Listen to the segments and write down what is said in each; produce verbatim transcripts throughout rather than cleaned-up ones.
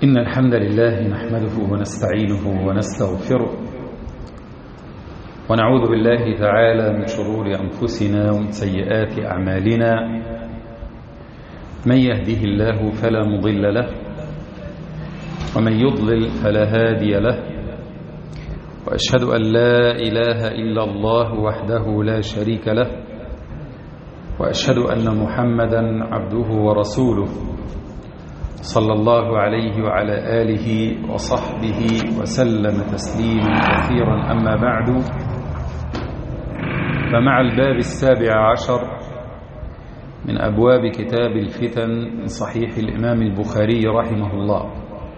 إن الحمد لله نحمده ونستعينه ونستغفره ونعوذ بالله تعالى من شرور أنفسنا ومن سيئات أعمالنا. من يهده الله فلا مضل له ومن يضلل فلا هادي له، وأشهد أن لا إله إلا الله وحده لا شريك له، وأشهد أن محمدا عبده ورسوله صلى الله عليه وعلى آله وصحبه وسلم تسليما كثيرا. أما بعد، فمع الباب السابع عشر من أبواب كتاب الفتن من صحيح الإمام البخاري رحمه الله،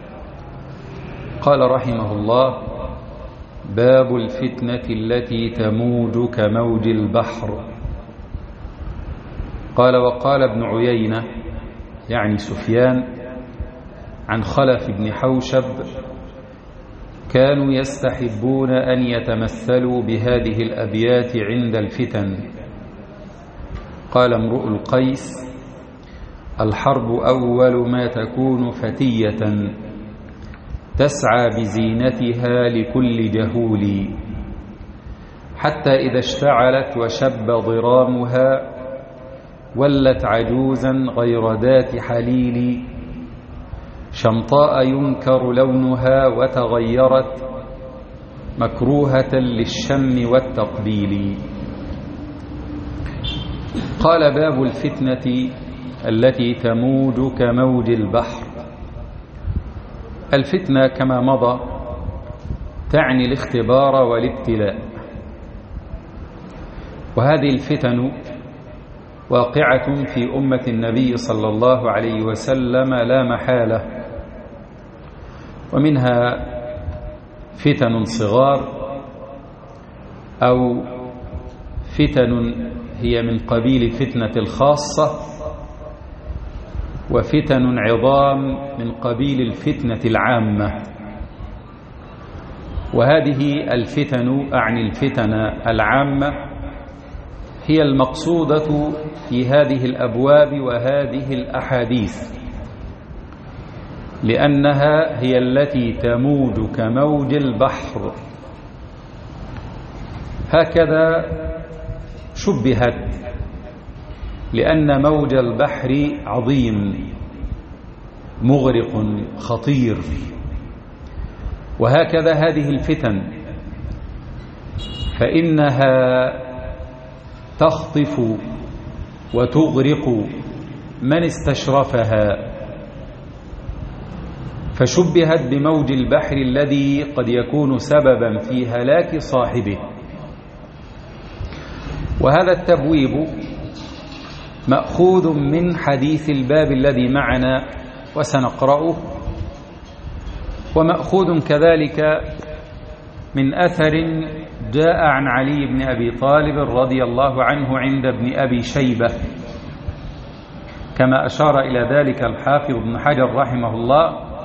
قال رحمه الله: باب الفتنة التي تموج كموج البحر. قال: وقال ابن عيينة يعني سفيان عن خلف بن حوشب: كانوا يستحبون أن يتمثلوا بهذه الأبيات عند الفتن. قال امرؤ القيس: الحرب أول ما تكون فتية، تسعى بزينتها لكل جهول، حتى إذا اشتعلت وشب ضرامها، ولت عجوزا غير ذات حليل، شمطاء ينكر لونها وتغيرت، مكروهة للشم والتقبيل. قال: باب الفتنة التي تموج كموج البحر. الفتنة كما مضى تعني الاختبار والابتلاء، وهذه الفتن واقعة في أمة النبي صلى الله عليه وسلم لا محالة، ومنها فتن صغار أو فتن هي من قبيل فتنة الخاصة، وفتن عظام من قبيل الفتنة العامة. وهذه الفتن أعني الفتن العامة هي المقصودة في هذه الأبواب وهذه الأحاديث، لأنها هي التي تموج كموج البحر. هكذا شبهت، لأن موج البحر عظيم مغرق خطير، وهكذا هذه الفتن فإنها تخطف وتغرق من استشرفها، فشبهت بموج البحر الذي قد يكون سببا في هلاك صاحبه. وهذا التبويب مأخوذ من حديث الباب الذي معنا وسنقرأه، ومأخوذ كذلك من أثر جاء عن علي بن أبي طالب رضي الله عنه عند ابن أبي شيبة، كما أشار إلى ذلك الحافظ ابن حجر رحمه الله.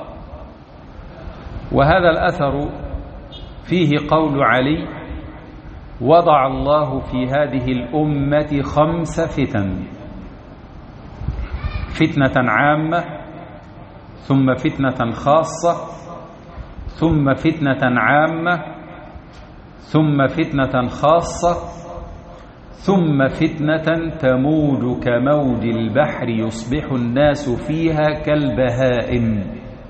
وهذا الأثر فيه قول علي: وضع الله في هذه الأمة خمس فتن: فتنة عامة، ثم فتنة خاصة، ثم فتنة عامة، ثم فتنة خاصة، ثم فتنة تموج كموج البحر يصبح الناس فيها كالبهائم.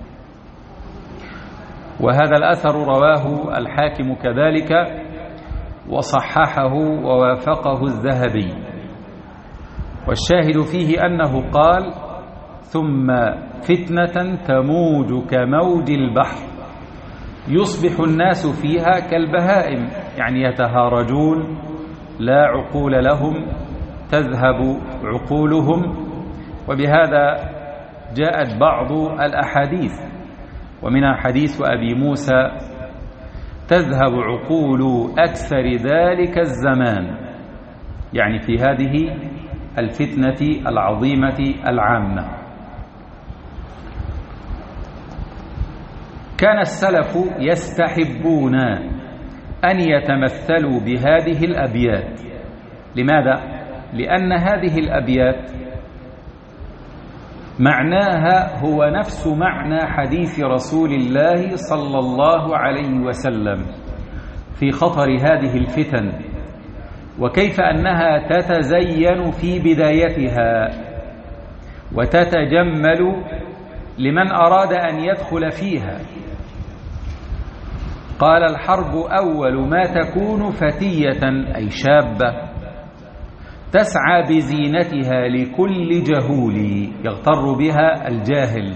وهذا الأثر رواه الحاكم كذلك، وصححه ووافقه الذهبي. والشاهد فيه أنه قال: ثم فتنة تموج كموج البحر يصبح الناس فيها كالبهائم، يعني يتهارجون، لا عقول لهم، تذهب عقولهم. وبهذا جاءت بعض الأحاديث، ومنها حديث أبي موسى: تذهب عقول أكثر ذلك الزمان، يعني في هذه الفتنة العظيمة العامة. كان السلف يستحبون أن يتمثلوا بهذه الأبيات. لماذا؟ لأن هذه الأبيات معناها هو نفس معنى حديث رسول الله صلى الله عليه وسلم في خطر هذه الفتن، وكيف أنها تتزين في بدايتها وتتجمل لمن أراد أن يدخل فيها. قال: الحرب أول ما تكون فتية، أي شابة، تسعى بزينتها لكل جهول يغتر بها الجاهل،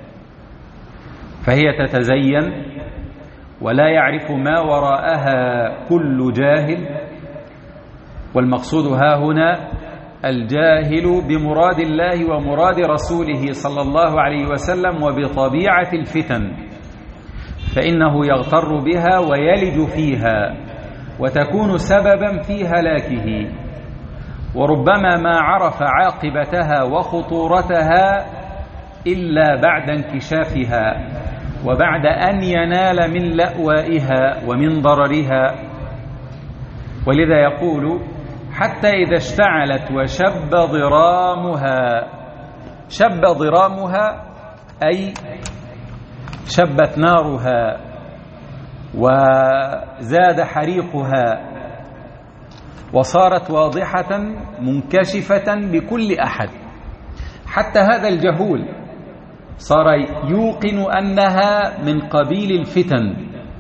فهي تتزين ولا يعرف ما وراءها كل جاهل. والمقصود ها هنا الجاهل بمراد الله ومراد رسوله صلى الله عليه وسلم وبطبيعة الفتن، فإنه يغتر بها ويلج فيها وتكون سببا في هلاكه، وربما ما عرف عاقبتها وخطورتها إلا بعد انكشافها وبعد أن ينال من لأوائها ومن ضررها. ولذا يقول: حتى إذا اشتعلت وشب ضرامها. شب ضرامها أي شبت نارها وزاد حريقها وصارت واضحة منكشفة لكل أحد، حتى هذا الجهول صار يوقن أنها من قبيل الفتن،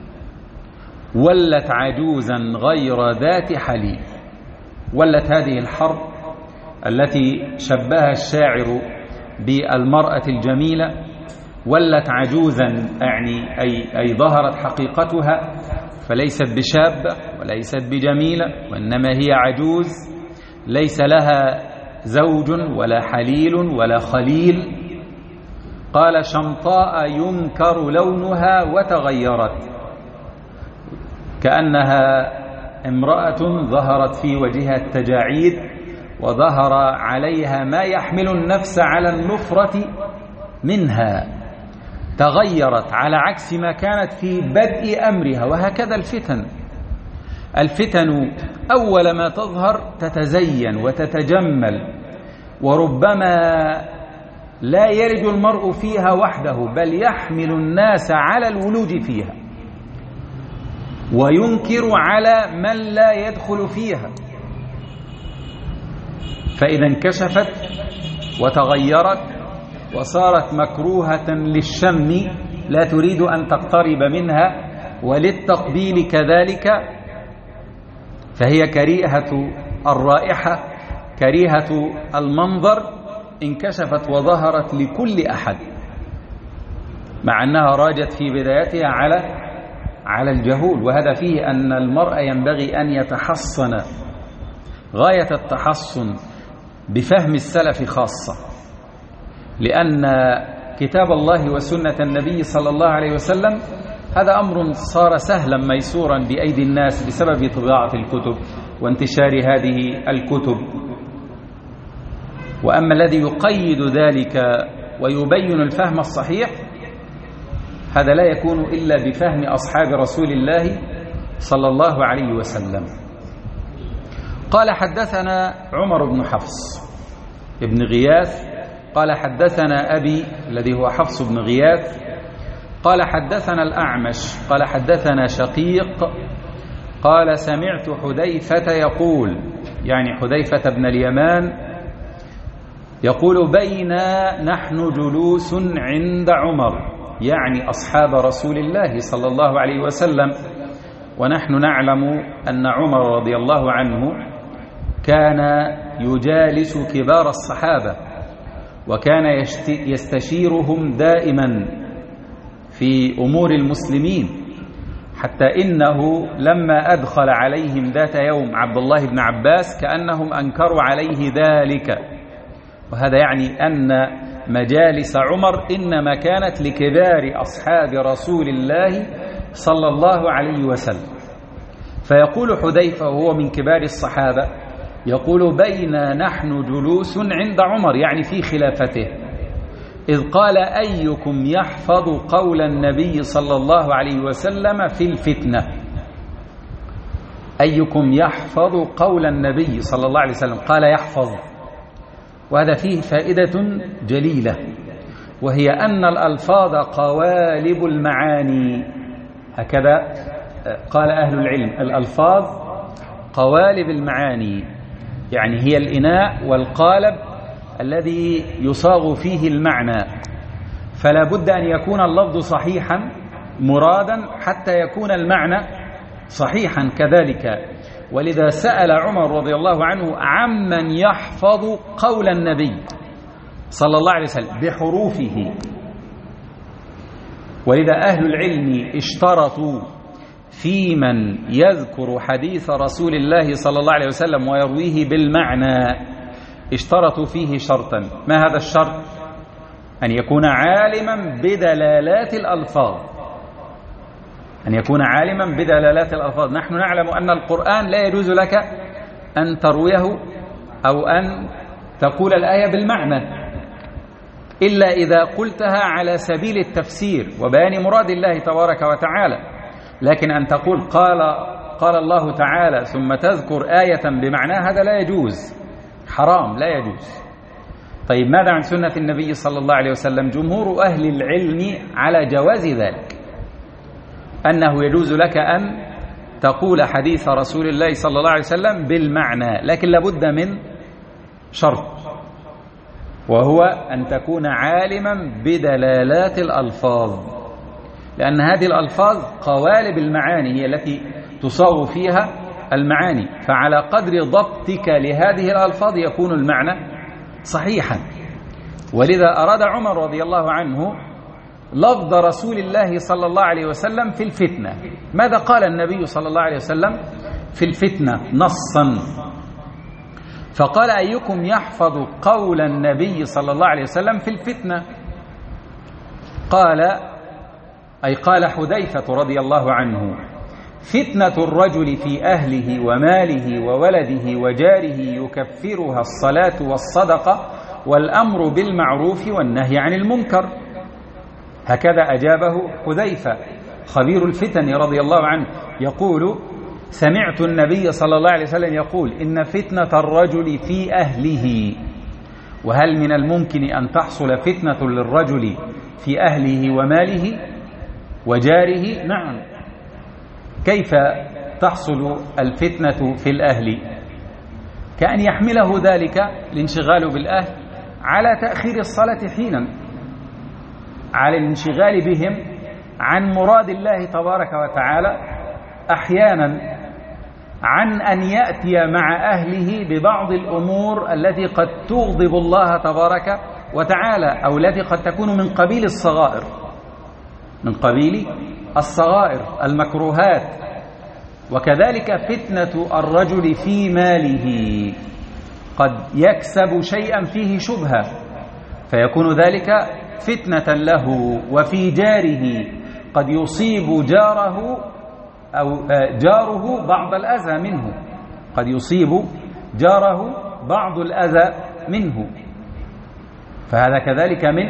ولت عجوزا غير ذات حليب. ولت هذه الحرب التي شبهها الشاعر بالمرأة الجميلة، ولت عجوزا، يعني أي, أي ظهرت حقيقتها، فليست بشابة وليست بجميلة، وإنما هي عجوز ليس لها زوج ولا حليل ولا خليل. قال: شمطاء ينكر لونها وتغيرت، كأنها امرأة ظهرت في وجهها التجاعيد وظهر عليها ما يحمل النفس على النفرة منها، تغيرت على عكس ما كانت في بدء أمرها. وهكذا الفتن الفتن أول ما تظهر تتزين وتتجمل، وربما لا يلج المرء فيها وحده، بل يحمل الناس على الولوج فيها وينكر على من لا يدخل فيها. فإذا انكشفت وتغيرت وصارت مكروهة للشم، لا تريد أن تقترب منها، وللتقبيل كذلك، فهي كريهة الرائحة كريهة المنظر، انكشفت وظهرت لكل أحد، مع أنها راجت في بدايتها على على الجهول. وهذا فيه أن المرء ينبغي أن يتحصن غاية التحصن بفهم السلف خاصة، لأن كتاب الله وسنة النبي صلى الله عليه وسلم هذا أمر صار سهلا ميسورا بأيدي الناس بسبب طباعة الكتب وانتشار هذه الكتب. وأما الذي يقيد ذلك ويبين الفهم الصحيح، هذا لا يكون إلا بفهم أصحاب رسول الله صلى الله عليه وسلم. قال: حدثنا عمر بن حفص ابن غياث قال: حدثنا أبي الذي هو حفص بن غياث قال: حدثنا الأعمش قال: حدثنا شقيق قال: سمعت حذيفة يقول، يعني حذيفة بن اليمان يقول: بينا نحن جلوس عند عمر، يعني أصحاب رسول الله صلى الله عليه وسلم، ونحن نعلم أن عمر رضي الله عنه كان يجالس كبار الصحابة وكان يستشيرهم دائما في أمور المسلمين، حتى إنه لما أدخل عليهم ذات يوم عبد الله بن عباس كأنهم أنكروا عليه ذلك. وهذا يعني أن مجالس عمر إنما كانت لكبار أصحاب رسول الله صلى الله عليه وسلم. فيقول حذيفة وهو من كبار الصحابة، يقول: بينا نحن جلوس عند عمر، يعني في خلافته، إذ قال: أيكم يحفظ قول النبي صلى الله عليه وسلم في الفتنة. أيكم يحفظ قول النبي صلى الله عليه وسلم، قال يحفظ، وهذا فيه فائدة جليلة، وهي أن الألفاظ قوالب المعاني. هكذا قال أهل العلم: الألفاظ قوالب المعاني، يعني هي الإناء والقالب الذي يصاغ فيه المعنى، فلا بد أن يكون اللفظ صحيحا مرادا حتى يكون المعنى صحيحا كذلك. ولذا سأل عمر رضي الله عنه عمن يحفظ قول النبي صلى الله عليه وسلم بحروفه. ولذا أهل العلم اشترطوا في من يذكر حديث رسول الله صلى الله عليه وسلم ويرويه بالمعنى، اشترطوا فيه شرطا. ما هذا الشرط؟ أن يكون عالما بدلالات الألفاظ، أن يكون عالما بدلالات الألفاظ. نحن نعلم أن القرآن لا يجوز لك أن ترويه أو أن تقول الآية بالمعنى إلا إذا قلتها على سبيل التفسير وبيان مراد الله تبارك وتعالى، لكن أن تقول قال قال الله تعالى ثم تذكر آية بمعناها هذا لا يجوز، حرام، لا يجوز. طيب ماذا عن سنة النبي صلى الله عليه وسلم؟ جمهور أهل العلم على جواز ذلك، أنه يجوز لك أن تقول حديث رسول الله صلى الله عليه وسلم بالمعنى، لكن لابد من شرط، وهو أن تكون عالما بدلالات الألفاظ، لأن هذه الألفاظ قوالب المعاني، هي التي تصاغ فيها المعاني، فعلى قدر ضبطك لهذه الألفاظ يكون المعنى صحيحا. ولذا أراد عمر رضي الله عنه لفظ رسول الله صلى الله عليه وسلم في الفتنة. ماذا قال النبي صلى الله عليه وسلم في الفتنة نصا؟ فقال: أيكم يحفظ قول النبي صلى الله عليه وسلم في الفتنة؟ قال، أي قال حذيفة رضي الله عنه: فتنة الرجل في أهله وماله وولده وجاره يكفرها الصلاة والصدقة والأمر بالمعروف والنهي عن المنكر. هكذا أجابه حذيفة خبير الفتن رضي الله عنه، يقول: سمعت النبي صلى الله عليه وسلم يقول: إن فتنة الرجل في أهله. وهل من الممكن أن تحصل فتنة للرجل في أهله وماله وجاره؟ نعم. كيف تحصل الفتنة في الأهل؟ كأن يحمله ذلك الانشغال بالأهل على تأخير الصلاة حينا، على الانشغال بهم عن مراد الله تبارك وتعالى أحيانا، عن أن يأتي مع أهله ببعض الأمور التي قد تغضب الله تبارك وتعالى، أو التي قد تكون من قبيل الصغائر، من قبيل الصغائر المكروهات. وكذلك فتنة الرجل في ماله، قد يكسب شيئا فيه شبهة فيكون ذلك فتنة له. وفي جاره، قد يصيب جاره أو جاره بعض الأذى منه، قد يصيب جاره بعض الأذى منه، فهذا كذلك من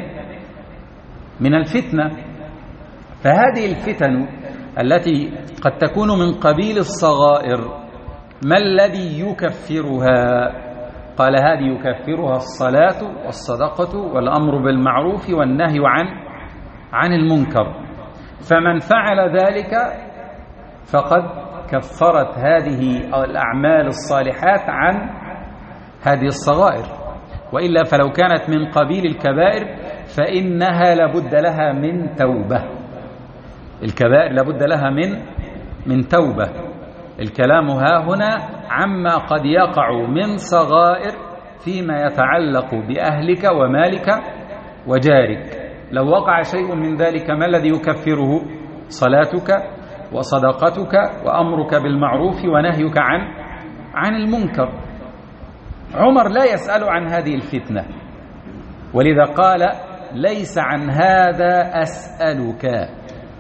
من الفتنة. فهذه الفتن التي قد تكون من قبيل الصغائر، ما الذي يكفرها؟ قال: هذه يكفرها الصلاة والصدقة والأمر بالمعروف والنهي عن عن المنكر. فمن فعل ذلك فقد كفرت هذه الأعمال الصالحات عن هذه الصغائر، وإلا فلو كانت من قبيل الكبائر فإنها لابد لها من توبة. الكبائر لابد لها من من توبة. الكلام ها هنا عما قد يقع من صغائر فيما يتعلق بأهلك ومالك وجارك. لو وقع شيء من ذلك ما الذي يكفره؟ صلاتك وصدقتك وأمرك بالمعروف ونهيك عن عن المنكر. عمر لا يسأل عن هذه الفتنة، ولذا قال: ليس عن هذا أسألك،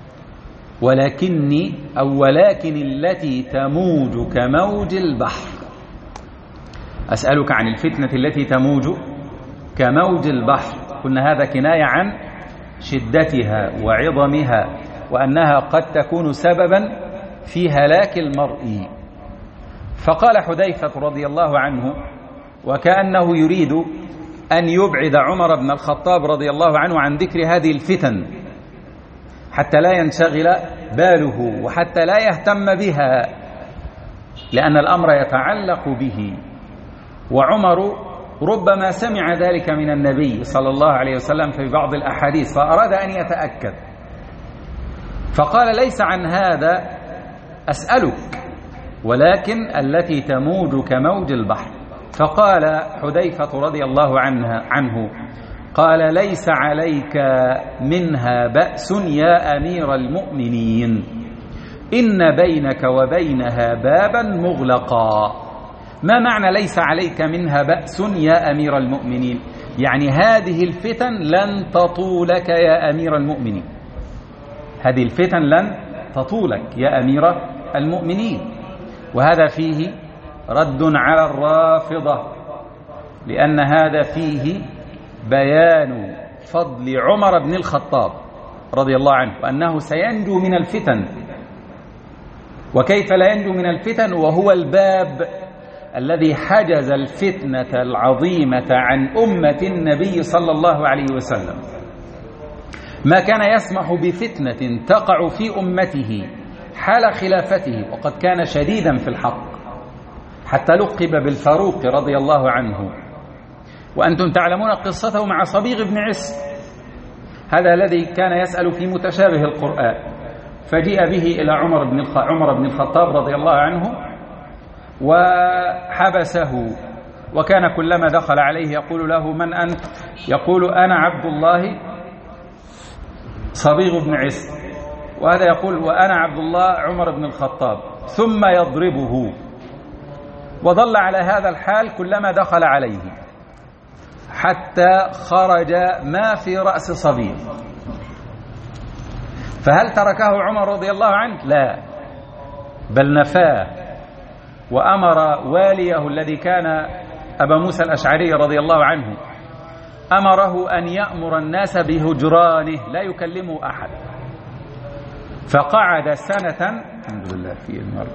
ولكني أو ولكن التي تموج كموج البحر. أسألك عن الفتنة التي تموج كموج البحر. قلنا هذا كناية عن شدتها وعظمها، وأنها قد تكون سببا في هلاك المرء. فقال حذيفة رضي الله عنه وكأنه يريد أن يبعد عمر بن الخطاب رضي الله عنه عن ذكر هذه الفتن حتى لا ينشغل باله وحتى لا يهتم بها، لأن الأمر يتعلق به. وعمر ربما سمع ذلك من النبي صلى الله عليه وسلم في بعض الأحاديث فأراد أن يتأكد، فقال: ليس عن هذا أسألك، ولكن التي تموج كموج البحر. فقال حذيفة رضي الله عنه, عنه قال: ليس عليك منها بأس يا أمير المؤمنين، إن بينك وبينها بابا مغلقا. ما معنى ليس عليك منها بأس يا أمير المؤمنين؟ يعني هذه الفتن لن تطولك يا أمير المؤمنين، هذه الفتن لن تطولك يا أمير المؤمنين. وهذا فيه رد على الرافضة، لأن هذا فيه بيان فضل عمر بن الخطاب رضي الله عنه وأنه سينجو من الفتن. وكيف لا ينجو من الفتن وهو الباب الذي حجز الفتنة العظيمة عن أمة النبي صلى الله عليه وسلم؟ ما كان يسمح بفتنة تقع في أمته حال خلافته، وقد كان شديدا في الحق حتى لقب بالفاروق رضي الله عنه. وأنتم تعلمون قصته مع صبيغ بن عس، هذا الذي كان يسأل في متشابه القرآن، فجيء به إلى عمر بن عمر بن الخطاب رضي الله عنه وحبسه، وكان كلما دخل عليه يقول له: من أنت؟ يقول: أنا عبد الله صبيغ بن عس، وهذا يقول: وأنا عبد الله عمر بن الخطاب، ثم يضربه. وظل على هذا الحال كلما دخل عليه حتى خرج ما في رأس صبيغ. فهل تركه عمر رضي الله عنه؟ لا، بل نفاه، وأمر واليه الذي كان أبا موسى الأشعري رضي الله عنه، أمره أن يأمر الناس بهجرانه لا يكلمه أحد. فقعد سنة الحمد لله في المرض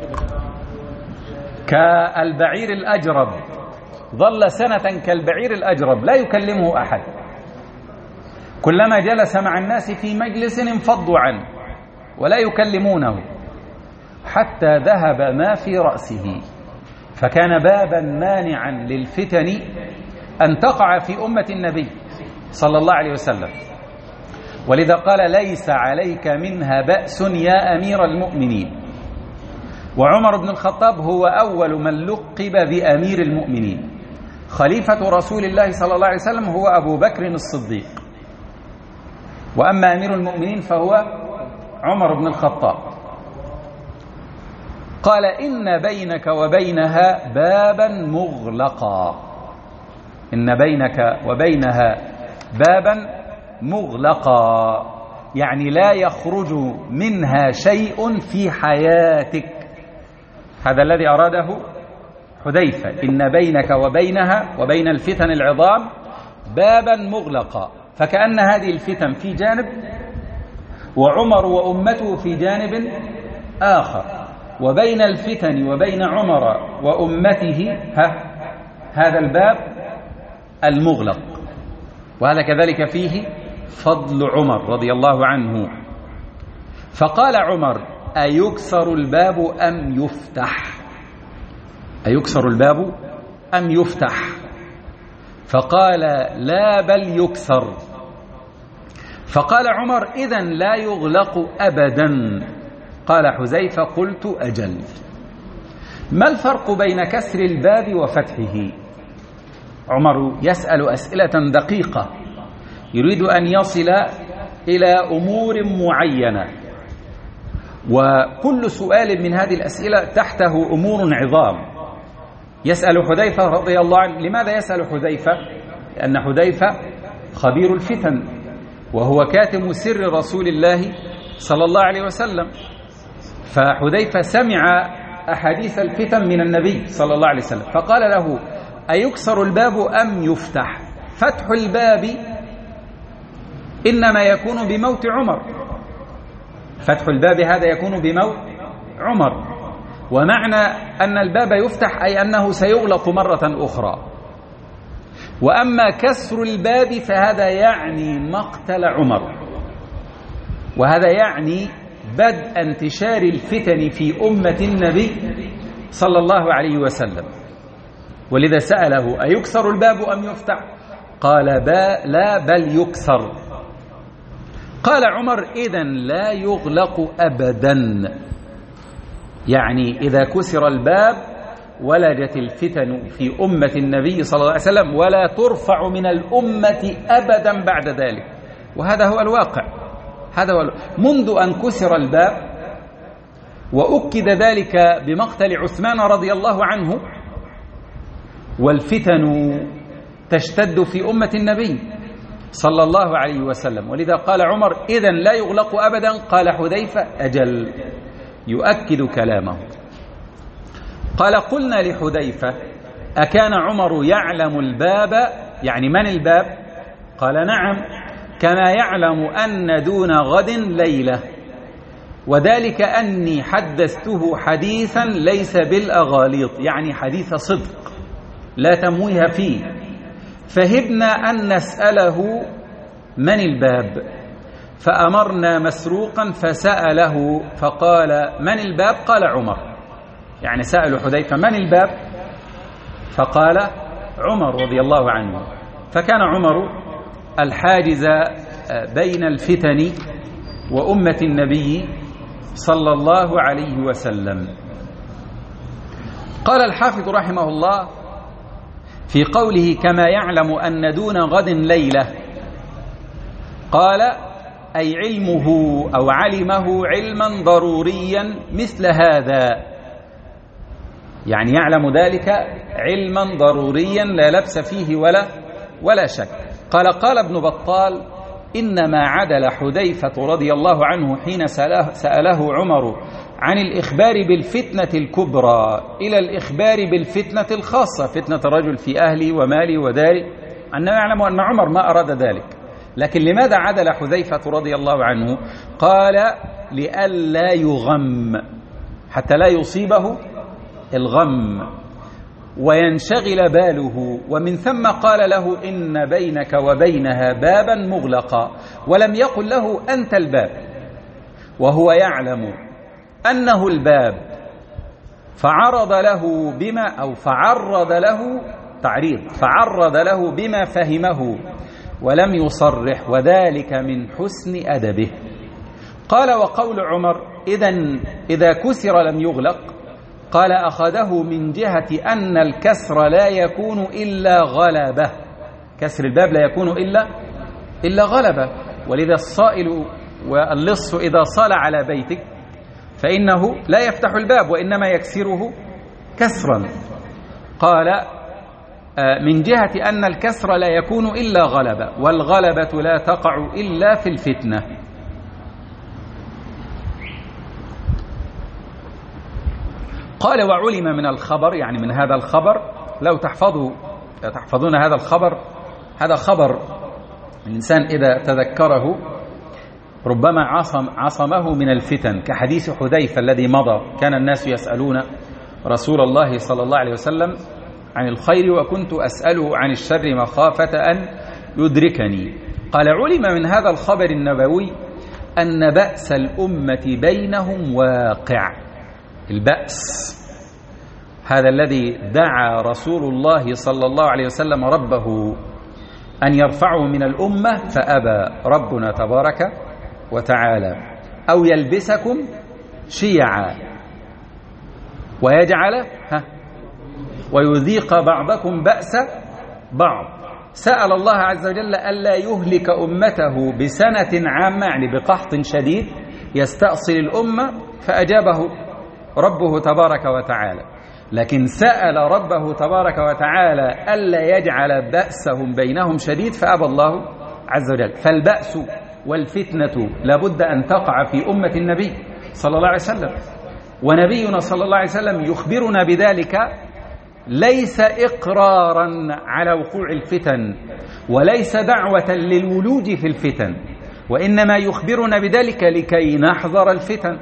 كالبعير الأجرب، ظل سنة كالبعير الأجرب لا يكلمه أحد، كلما جلس مع الناس في مجلس انفضوا عنه ولا يكلمونه حتى ذهب ما في رأسه. فكان بابا مانعا للفتن أن تقع في أمة النبي صلى الله عليه وسلم، ولذا قال: ليس عليك منها بأس يا أمير المؤمنين. وعمر بن الخطاب هو أول من لقب بأمير المؤمنين، خليفة رسول الله صلى الله عليه وسلم هو أبو بكر الصديق، وأما أمير المؤمنين فهو عمر بن الخطاب. قال: إن بينك وبينها بابا مغلقا، إن بينك وبينها بابا مغلقا، يعني لا يخرج منها شيء في حياتك. هذا الذي أراده حذيفة، إن بينك وبينها وبين الفتن العظام بابا مغلقا، فكأن هذه الفتن في جانب وعمر وأمته في جانب آخر، وبين الفتن وبين عمر وأمته ها هذا الباب المغلق. وهذا كذلك فيه فضل عمر رضي الله عنه. فقال عمر: أيكسر الباب أم يفتح؟ أيكسر الباب أم يفتح؟ فقال: لا بل يكسر. فقال عمر: إذن لا يغلق أبدا. قال حذيفة: قلت: أجل. ما الفرق بين كسر الباب وفتحه؟ عمر يسأل أسئلة دقيقة، يريد أن يصل إلى أمور معينة، وكل سؤال من هذه الأسئلة تحته أمور عظام. يسأل حذيفة رضي الله عنه. لماذا يسأل حذيفة؟ لأن حذيفة خبير الفتن، وهو كاتم سر رسول الله صلى الله عليه وسلم، فحذيفة سمع أحاديث الفتن من النبي صلى الله عليه وسلم، فقال له: أيكسر الباب أم يفتح؟ فتح الباب إنما يكون بموت عمر، فتح الباب هذا يكون بموت عمر، ومعنى أن الباب يفتح أي أنه سيغلق مرة أخرى. وأما كسر الباب فهذا يعني مقتل عمر، وهذا يعني بدء انتشار الفتن في أمة النبي صلى الله عليه وسلم. ولذا سأله أيكسر الباب أم يفتح؟ قال لا بل يكسر. قال عمر إذن لا يغلق أبدا، يعني إذا كسر الباب ولجت الفتن في أمة النبي صلى الله عليه وسلم ولا ترفع من الأمة أبدا بعد ذلك. وهذا هو الواقع، هذا هو منذ أن كسر الباب، وأكد ذلك بمقتل عثمان رضي الله عنه، والفتن تشتد في أمة النبي صلى الله عليه وسلم. ولذا قال عمر إذن لا يغلق أبدا. قال حذيفة أجل، يؤكد كلامه. قال قلنا لحذيفة أكان عمر يعلم الباب، يعني من الباب؟ قال نعم، كما يعلم أن دون غد ليلة، وذلك أني حدثته حديثا ليس بالأغاليط، يعني حديث صدق لا تمويه فيه. فهبنا أن نسأله من الباب، فأمرنا مسروقا فسأله فقال من الباب؟ قال عمر، يعني سألوا حذيفة من الباب؟ فقال عمر رضي الله عنه. فكان عمر الحاجز بين الفتن وأمة النبي صلى الله عليه وسلم. قال الحافظ رحمه الله في قوله كما يعلم أن دون غد ليلة، قال أي علمه أو علمه علما ضروريا مثل هذا، يعني يعلم ذلك علما ضروريا لا لبس فيه ولا ولا شك. قال قال ابن بطال إنما عدل حذيفة رضي الله عنه حين سأله عمر عن الإخبار بالفتنة الكبرى إلى الإخبار بالفتنة الخاصة، فتنة الرجل في أهلي ومالي وداري، أنه يعلم أن عمر ما أراد ذلك. لكن لماذا عدل حذيفة رضي الله عنه؟ قال لئلا يغم، حتى لا يصيبه الغم وينشغل باله. ومن ثم قال له إن بينك وبينها بابا مغلقا، ولم يقل له أنت الباب، وهو يعلم أنه الباب، فعرض له بما أو فعرض له تعريض فعرض له بما فهمه ولم يصرح، وذلك من حسن أدبه. قال وقول عمر إذن إذا كسر لم يغلق، قال أخذه من جهة أن الكسر لا يكون إلا غلبة، كسر الباب لا يكون إلا إلا غلبة. ولذا الصائل واللص إذا صال على بيتك فإنه لا يفتح الباب وإنما يكسره كسرا. قال من جهة أن الكسر لا يكون إلا غلبة، والغلبة لا تقع إلا في الفتنة. قال وعلم من الخبر، يعني من هذا الخبر، لو تحفظوا تحفظون هذا الخبر، هذا خبر الإنسان إذا تذكره ربما عصم عصمه من الفتن، كحديث حذيفة الذي مضى، كان الناس يسألون رسول الله صلى الله عليه وسلم عن الخير وكنت أسأله عن الشر مخافة أن يدركني. قال علم من هذا الخبر النبوي أن بأس الأمة بينهم واقع. البأس هذا الذي دعا رسول الله صلى الله عليه وسلم ربه أن يرفعه من الأمة، فأبى ربنا تبارك وتعالى، أو يلبسكم شيعا ويجعل ها ويذيق بعضكم بأس بعض. سأل الله عز وجل ألا يهلك أمته بسنة عامة، يعني بقحط شديد يستأصل الأمة، فأجابه ربه تبارك وتعالى. لكن سأل ربه تبارك وتعالى ألا يجعل بأسهم بينهم شديد، فأبى الله عز وجل. فالبأس والفتنة لابد أن تقع في أمة النبي صلى الله عليه وسلم، ونبينا صلى الله عليه وسلم يخبرنا بذلك ليس إقرارا على وقوع الفتن، وليس دعوة للولوج في الفتن، وإنما يخبرنا بذلك لكي نحذر الفتن،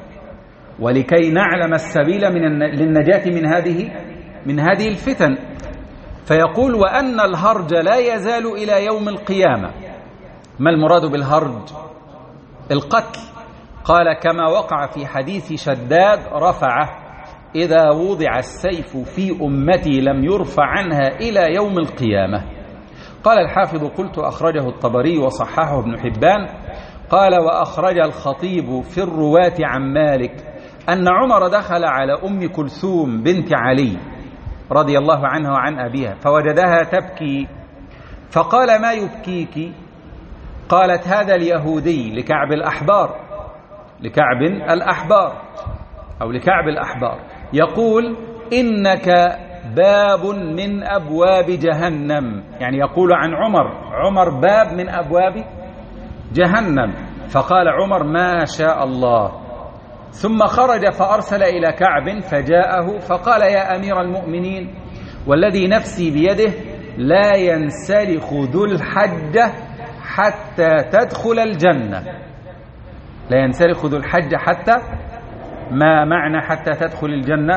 ولكي نعلم السبيل من للنجاة من هذه من هذه الفتن. فيقول وأن الهرج لا يزال إلى يوم القيامة. ما المراد بالهرج؟ القتل. قال كما وقع في حديث شداد رفعه: إذا وضع السيف في أمتي لم يرفع عنها إلى يوم القيامة. قال الحافظ: قلت أخرجه الطبري وصححه ابن حبان. قال: وأخرج الخطيب في الرواة عن مالك أن عمر دخل على أم كلثوم بنت علي رضي الله عنها وعن أبيها فوجدها تبكي، فقال: ما يبكيك؟ قالت: هذا اليهودي لكعب الأحبار لكعب الأحبار أو لكعب الأحبار يقول: إنك باب من أبواب جهنم، يعني يقول عن عمر: عمر باب من أبواب جهنم. فقال عمر: ما شاء الله. ثم خرج فأرسل إلى كعب فجاءه فقال: يا أمير المؤمنين والذي نفسي بيده لا ينسلخ ذو الحجة حتى تدخل الجنة. لا ينسلخ ذو الحجة حتى، ما معنى حتى تدخل الجنة؟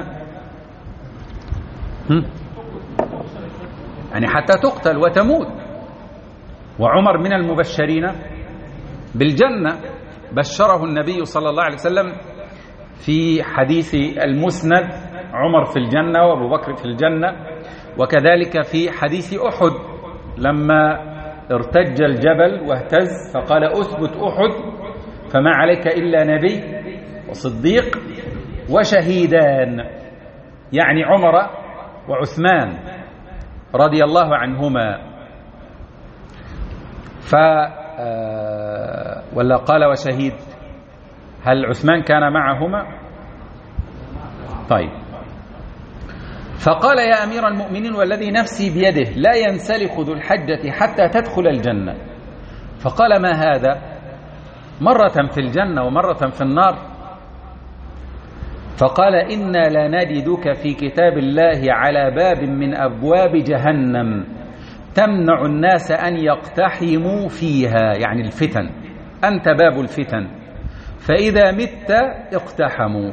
هم؟ يعني حتى تقتل وتموت. وعمر من المبشرين بالجنة، بشره النبي صلى الله عليه وسلم في حديث المسند: عمر في الجنة وأبو بكر في الجنة. وكذلك في حديث أحد لما ارتج الجبل واهتز فقال: أثبت أحد فما عليك إلا نبي وصديق وشهيدان، يعني عمر وعثمان رضي الله عنهما. ف ولا قال وشهيد؟ هل عثمان كان معهما؟ طيب. فقال: يا أمير المؤمنين والذي نفسي بيده لا ينسلخ ذو الحجة حتى تدخل الجنة. فقال: ما هذا؟ مرة في الجنة ومرة في النار. فقال: إنا لنجدك في كتاب الله على باب من أبواب جهنم تمنع الناس أن يقتحموا فيها، يعني الفتن، أنت باب الفتن، فإذا مت اقتحموا.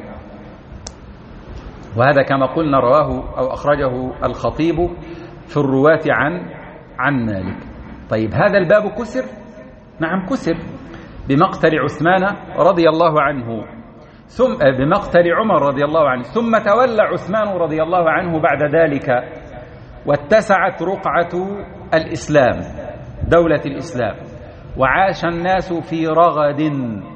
وهذا كما قلنا رواه أو أخرجه الخطيب في الرواة عن عن مالك. طيب، هذا الباب كسر؟ نعم كسر بمقتل عثمان رضي الله عنه، ثم بمقتل عمر رضي الله عنه، ثم تولى عثمان رضي الله عنه بعد ذلك، واتسعت رقعة الإسلام، دولة الإسلام، وعاش الناس في رغد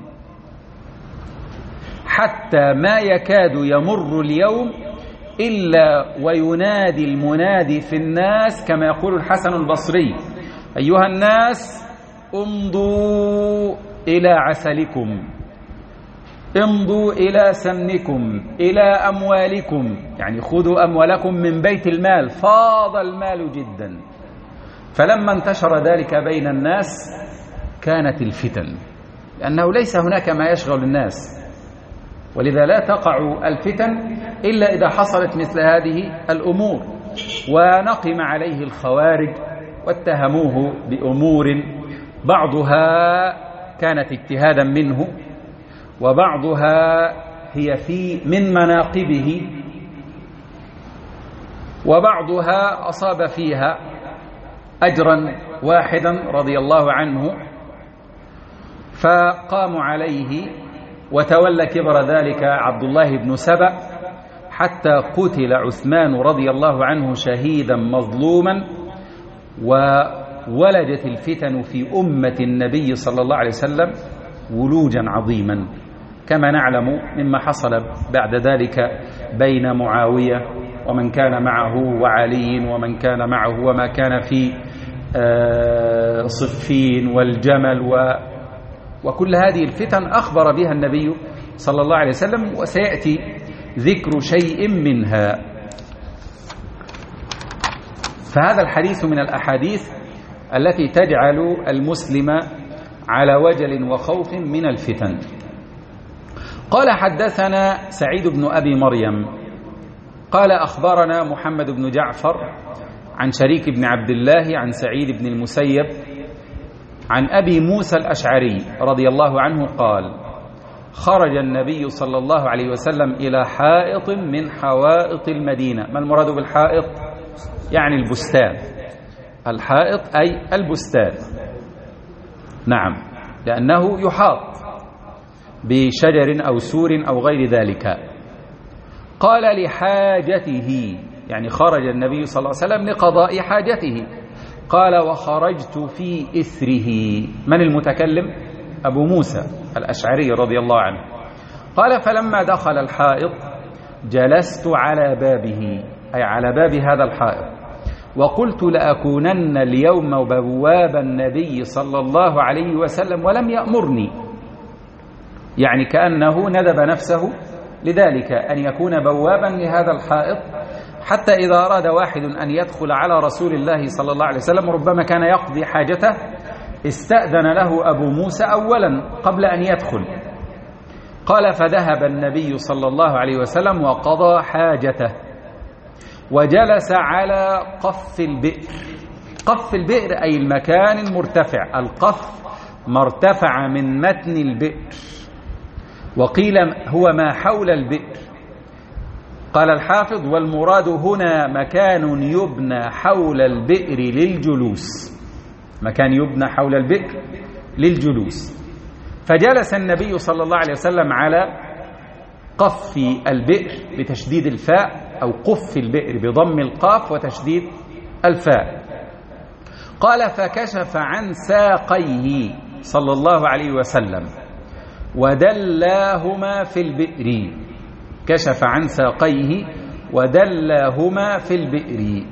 حتى ما يكاد يمر اليوم إلا وينادي المنادي في الناس كما يقول الحسن البصري: أيها الناس امضوا إلى عسلكم، امضوا إلى سمنكم، إلى أموالكم، يعني خذوا أموالكم من بيت المال، فاض المال جدا. فلما انتشر ذلك بين الناس كانت الفتن، لأنه ليس هناك ما يشغل الناس، ولذا لا تقع الفتن إلا إذا حصلت مثل هذه الأمور. ونقم عليه الخوارج واتهموه بأمور بعضها كانت اجتهادا منه، وبعضها هي في من مناقبه، وبعضها أصاب فيها أجرا واحدا رضي الله عنه، فقاموا عليه وتولى كبر ذلك عبد الله بن سبأ حتى قتل عثمان رضي الله عنه شهيدا مظلوما. وولدت الفتن في أمة النبي صلى الله عليه وسلم ولوجا عظيما، كما نعلم مما حصل بعد ذلك بين معاوية ومن كان معه وعلي ومن كان معه، وما كان في صفين والجمل و وكل هذه الفتن أخبر بها النبي صلى الله عليه وسلم، وسيأتي ذكر شيء منها. فهذا الحديث من الأحاديث التي تجعل المسلم على وجل وخوف من الفتن. قال: حدثنا سعيد بن أبي مريم قال: أخبرنا محمد بن جعفر عن شريك بن عبد الله عن سعيد بن المسيب عن أبي موسى الأشعري رضي الله عنه قال: خرج النبي صلى الله عليه وسلم إلى حائط من حوائط المدينة. ما المراد بالحائط؟ يعني البستان، الحائط أي البستان، نعم، لأنه يحاط بشجر أو سور أو غير ذلك. قال لحاجته، يعني خرج النبي صلى الله عليه وسلم لقضاء حاجته. قال وخرجت في إثره. من المتكلم؟ أبو موسى الأشعري رضي الله عنه. قال فلما دخل الحائط جلست على بابه، أي على باب هذا الحائط، وقلت لأكونن اليوم بواب النبي صلى الله عليه وسلم ولم يأمرني، يعني كأنه ندب نفسه لذلك أن يكون بوابا لهذا الحائط، حتى إذا أراد واحد أن يدخل على رسول الله صلى الله عليه وسلم ربما كان يقضي حاجته استأذن له أبو موسى أولا قبل أن يدخل. قال فذهب النبي صلى الله عليه وسلم وقضى حاجته وجلس على قف البئر. قف البئر أي المكان المرتفع، القف ما ارتفع من متن البئر، وقيل هو ما حول البئر. قال الحافظ والمراد هنا مكان يبنى حول البئر للجلوس، مكان يبنى حول البئر للجلوس. فجلس النبي صلى الله عليه وسلم على قف البئر بتشديد الفاء، أو قف البئر بضم القاف وتشديد الفاء. قال فكشف عن ساقيه صلى الله عليه وسلم ودلاهما في البئر. كشف عن ساقيه ودلاهما في البئر.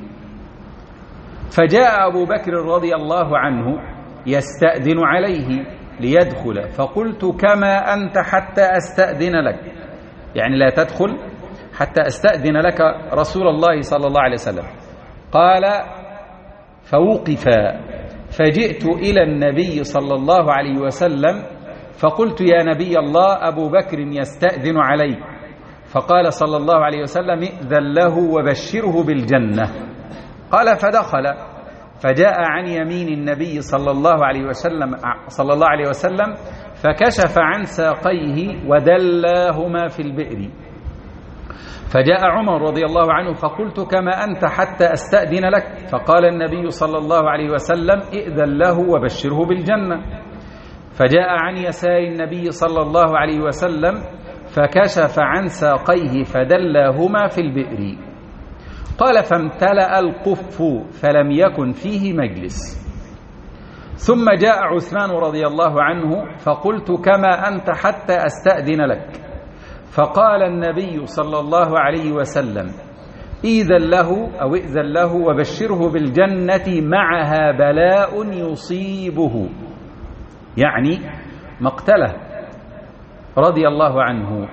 فجاء أبو بكر رضي الله عنه يستأذن عليه ليدخل، فقلت كما أنت حتى أستأذن لك، يعني لا تدخل حتى أستأذن لك رسول الله صلى الله عليه وسلم. قال فوقف، فجئت إلى النبي صلى الله عليه وسلم فقلت يا نبي الله أبو بكر يستأذن عليك. فقال صلى الله عليه وسلم ائذن له وبشره بالجنة. قال فدخل، فجاء عن يمين النبي صلى الله عليه وسلم صلى الله عليه وسلم فكشف عن ساقيه ودلاهما في البئر. فجاء عمر رضي الله عنه فقلت كما أنت حتى أستأذن لك. فقال النبي صلى الله عليه وسلم ائذن له وبشره بالجنة. فجاء عن يسار النبي صلى الله عليه وسلم فكشف عن ساقيه فدلاهما في البئر. قال فامتلأ القف فلم يكن فيه مجلس. ثم جاء عثمان رضي الله عنه فقلت كما أنت حتى أستأذن لك. فقال النبي صلى الله عليه وسلم إذن له أو إذن له وبشره بالجنة معها بلاء يصيبه، يعني مقتله رضي الله عنه.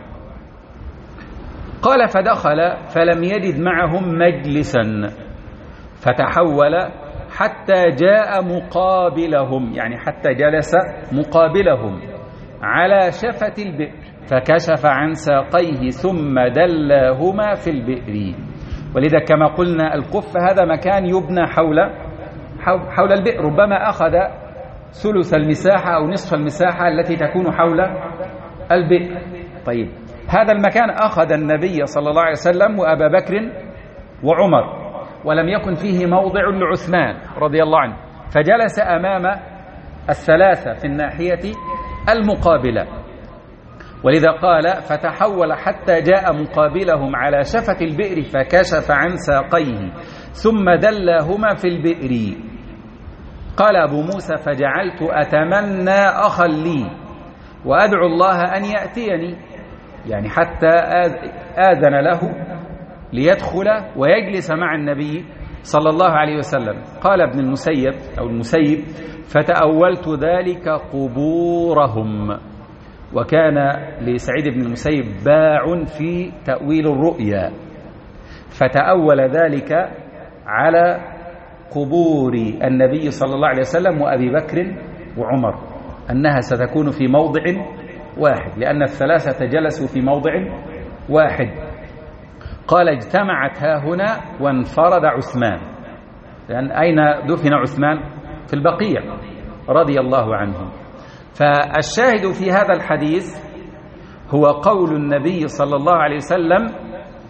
قال فدخل فلم يجد معهم مجلسا فتحول حتى جاء مقابلهم، يعني حتى جلس مقابلهم على شفة البئر فكشف عن ساقيه ثم دلاهما في البئر. ولذا كما قلنا القف هذا مكان يبنى حول حول البئر، ربما أخذ ثلث المساحة أو نصف المساحة التي تكون حول البئر. طيب هذا المكان أخذ النبي صلى الله عليه وسلم وأبا بكر وعمر، ولم يكن فيه موضع لعثمان رضي الله عنه، فجلس أمام الثلاثة في الناحية المقابلة. ولذا قال فتحول حتى جاء مقابلهم على شفة البئر فكشف عن ساقيه ثم دلاهما في البئر. قال أبو موسى فجعلت أتمنى أخا لي وأدعو الله أن يأتيني، يعني حتى آذن له ليدخل ويجلس مع النبي صلى الله عليه وسلم. قال ابن المسيب أو المسيب فتأولت ذلك قبورهم. وكان لسعيد بن المسيب باع في تأويل الرؤيا، فتأول ذلك على قبور النبي صلى الله عليه وسلم وأبي بكر وعمر أنها ستكون في موضع واحد، لأن الثلاثة جلسوا في موضع واحد. قال اجتمعت ها هنا وانفرد عثمان، لأن أين دفن عثمان؟ في البقيع رضي الله عنه. فالشاهد في هذا الحديث هو قول النبي صلى الله عليه وسلم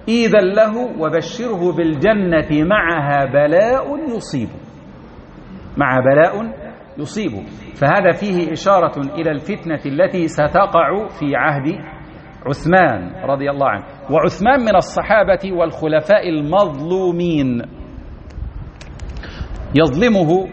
إذن له وبشره بالجنة معها بلاء يصيبه، مع بلاء يصيبه. فهذا فيه إشارة إلى الفتنة التي ستقع في عهد عثمان رضي الله عنه. وعثمان من الصحابة والخلفاء المظلومين، يظلمه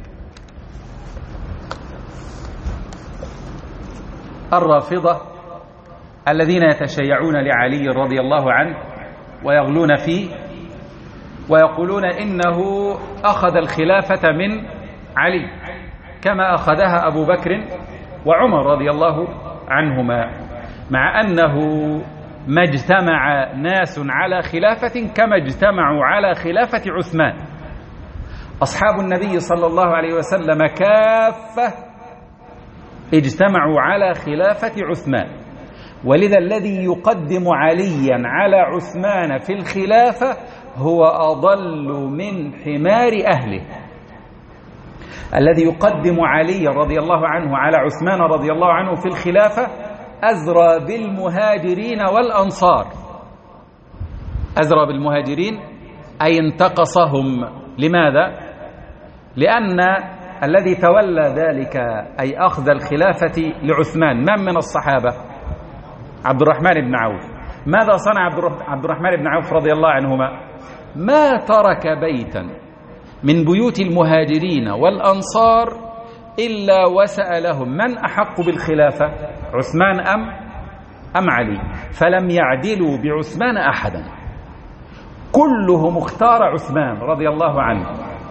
الرافضة الذين يتشيعون لعلي رضي الله عنه ويغلون فيه ويقولون إنه أخذ الخلافة من علي كما أخذها أبو بكر وعمر رضي الله عنهما، مع أنه ما اجتمع ناس على خلافة كما اجتمعوا على خلافة عثمان. أصحاب النبي صلى الله عليه وسلم كافة اجتمعوا على خلافة عثمان، ولذا الذي يقدم عليا على عثمان في الخلافة هو أضل من حمار أهله. الذي يقدم علي رضي الله عنه على عثمان رضي الله عنه في الخلافة أزرى بالمهاجرين والأنصار، أزرى بالمهاجرين أي انتقصهم. لماذا؟ لأن الذي تولى ذلك أي أخذ الخلافة لعثمان من من الصحابة؟ عبد الرحمن بن عوف. ماذا صنع عبد الرحمن بن عوف رضي الله عنهما؟ ما ترك بيتا من بيوت المهاجرين والأنصار إلا وسألهم من أحق بالخلافة، عثمان أم أم علي؟ فلم يعدلوا بعثمان أحدا، كلهم اختار عثمان رضي الله عنه.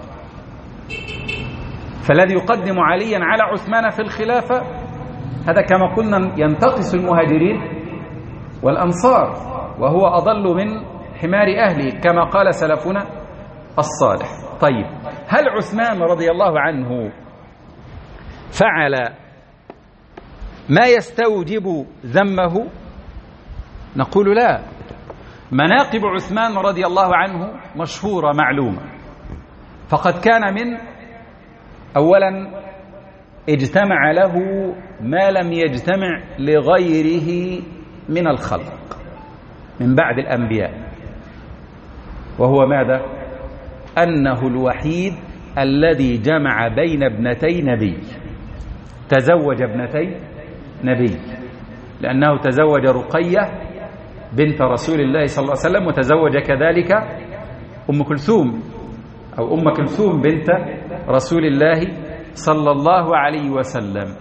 فالذي يقدم عليا على عثمان في الخلافة هذا كما قلنا ينتقص المهاجرين والأنصار، وهو أضل من حمار أهله كما قال سلفنا الصالح. طيب، هل عثمان رضي الله عنه فعل ما يستوجب ذمه؟ نقول لا. مناقب عثمان رضي الله عنه مشهورة معلومة، فقد كان من أولا اجتمع له ما لم يجتمع لغيره من الخلق من بعد الأنبياء، وهو ماذا؟ أنه الوحيد الذي جمع بين ابنتي نبي، تزوج ابنتي نبي، لأنه تزوج رقية بنت رسول الله صلى الله عليه وسلم، وتزوج كذلك أم كلثوم أو أم كلثوم بنت رسول الله صلى الله عليه وسلم.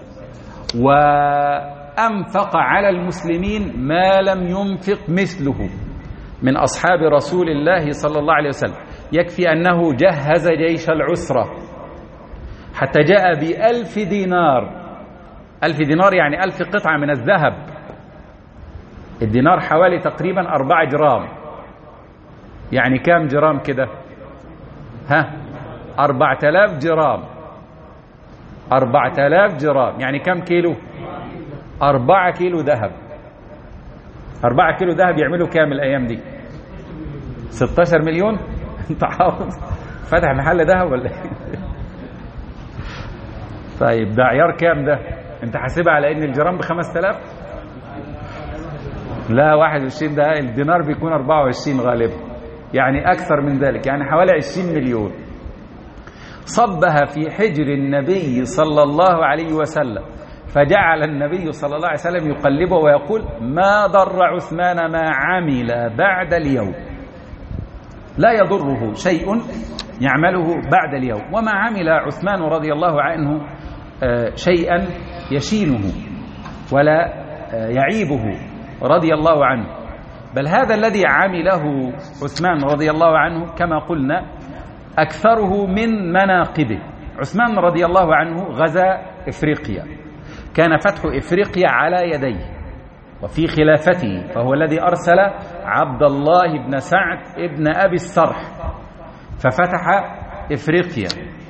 وأنفق على المسلمين ما لم ينفق مثله من أصحاب رسول الله صلى الله عليه وسلم. يكفي أنه جهز جيش العسرة حتى جاء بألف دينار. ألف دينار يعني ألف قطعة من الذهب. الدينار حوالي تقريبا أربعة جرام، يعني كام جرام كده؟ ها، أربعة آلاف جرام. أربعة آلاف جرام يعني كم كيلو؟ أربعة كيلو ذهب. أربعة كيلو ذهب يعملوا كام الأيام دي؟ ستة عشر مليون. أنت حافظ فتح محل ذهب ولا إيه؟ طيب ده عيار كام ده؟ أنت حاسبها على إن الجرام بخمسة آلاف؟ لا، واحد وعشرين. ده الدينار بيكون أربعة وعشرين غالبا، يعني أكثر من ذلك، يعني حوالي عشرين مليون. صبها في حجر النبي صلى الله عليه وسلم، فجعل النبي صلى الله عليه وسلم يقلبه ويقول: ما ضر عثمان ما عمل بعد اليوم، لا يضره شيء يعمله بعد اليوم. وما عمل عثمان رضي الله عنه شيئا يشينه ولا يعيبه رضي الله عنه، بل هذا الذي عمله عثمان رضي الله عنه كما قلنا أكثره من مناقبه. عثمان رضي الله عنه غزا إفريقيا، كان فتح إفريقيا على يديه وفي خلافته، فهو الذي أرسل عبد الله بن سعد ابن أبي السرح ففتح إفريقيا.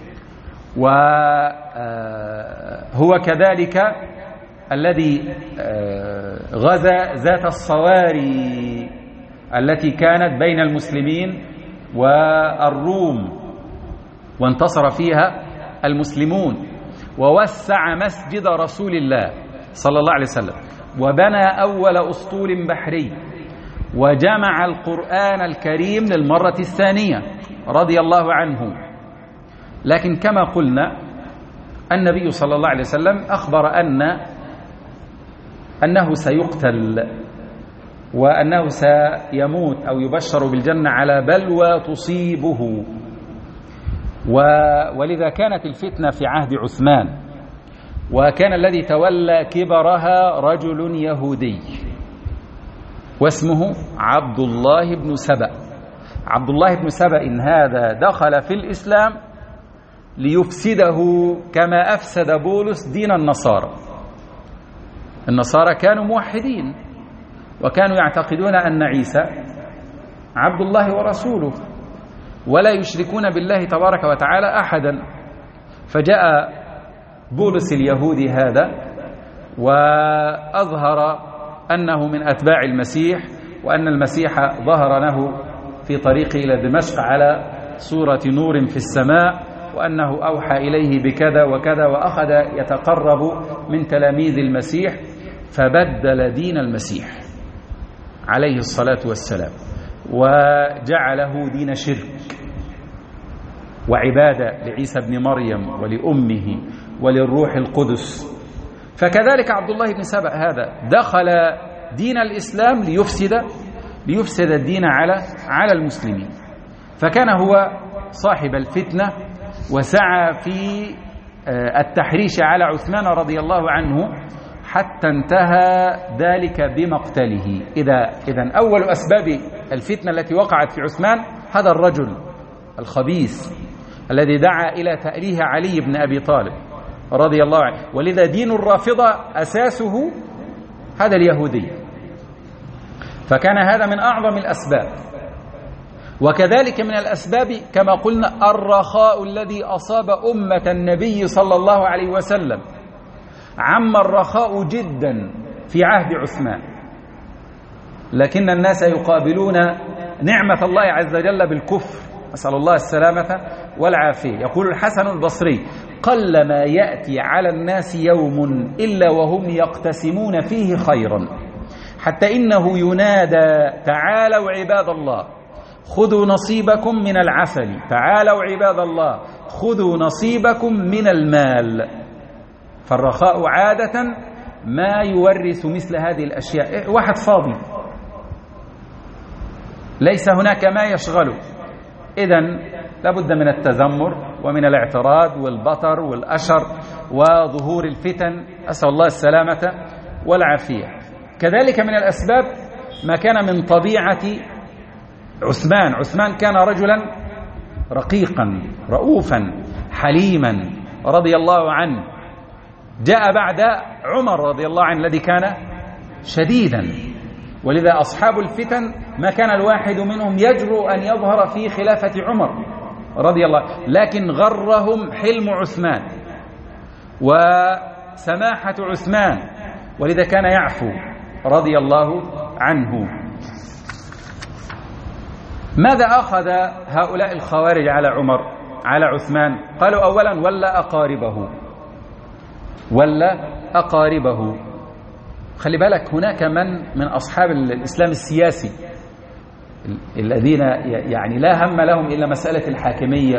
وهو كذلك الذي غزا ذات الصواري التي كانت بين المسلمين والروم، وانتصر فيها المسلمون، ووسع مسجد رسول الله صلى الله عليه وسلم، وبنى أول أسطول بحري، وجمع القرآن الكريم للمرة الثانية رضي الله عنه. لكن كما قلنا النبي صلى الله عليه وسلم أخبر أن أنه سيقتل وأنه سيموت أو يبشر بالجنة على بلوى تصيبه، ولذا كانت الفتنة في عهد عثمان، وكان الذي تولى كبرها رجل يهودي واسمه عبد الله بن سبأ. عبد الله بن سبأ إن هذا دخل في الإسلام ليفسده كما أفسد بولس دين النصارى. النصارى كانوا موحدين وكانوا يعتقدون أن عيسى عبد الله ورسوله ولا يشركون بالله تبارك وتعالى أحدا. فجاء بولس اليهودي هذا وأظهر أنه من أتباع المسيح، وأن المسيح ظهر له في طريقه إلى دمشق على صورة نور في السماء، وأنه أوحى إليه بكذا وكذا، وأخذ يتقرب من تلاميذ المسيح، فبدل دين المسيح عليه الصلاة والسلام وجعله دين شرك وعبادة لعيسى بن مريم ولأمه وللروح القدس. فكذلك عبد الله بن سبأ هذا دخل دين الإسلام ليفسد ليفسد الدين على على المسلمين، فكان هو صاحب الفتنة وسعى في التحريش على عثمان رضي الله عنه حتى انتهى ذلك بمقتله. إذا إذن أول أسباب الفتنة التي وقعت في عثمان هذا الرجل الخبيث الذي دعا إلى تأليه علي بن أبي طالب رضي الله عنه. ولذا دين الرافضة أساسه هذا اليهودي، فكان هذا من أعظم الأسباب. وكذلك من الأسباب كما قلنا الرخاء الذي أصاب أمة النبي صلى الله عليه وسلم. عم الرخاء جدا في عهد عثمان، لكن الناس يقابلون نعمة الله عز وجل بالكفر، نسأل الله السلامة والعافية. يقول الحسن البصري: قل ما يأتي على الناس يوم إلا وهم يقتسمون فيه خيرا، حتى إنه ينادى: تعالوا عباد الله خذوا نصيبكم من العسل، تعالوا عباد الله خذوا نصيبكم من المال. فالرخاء عادة ما يورث مثل هذه الأشياء. واحد فاضي ليس هناك ما يشغله، إذن لابد من التذمر ومن الاعتراض والبطر والأشر وظهور الفتن، أسأل الله السلامة والعافية. كذلك من الأسباب ما كان من طبيعة عثمان. عثمان كان رجلا رقيقا رؤوفا حليما رضي الله عنه. جاء بعد عمر رضي الله عنه الذي كان شديدا، ولذا أصحاب الفتن ما كان الواحد منهم يجرؤ أن يظهر في خلافة عمر رضي الله، لكن غرهم حلم عثمان وسماحة عثمان، ولذا كان يعفو رضي الله عنه. ماذا أخذ هؤلاء الخوارج على عمر على عثمان؟ قالوا أولا: ولا أقاربه ولا أقاربه. خلي بالك، هناك من من أصحاب الإسلام السياسي الذين يعني لا هم لهم إلا مسألة الحاكمية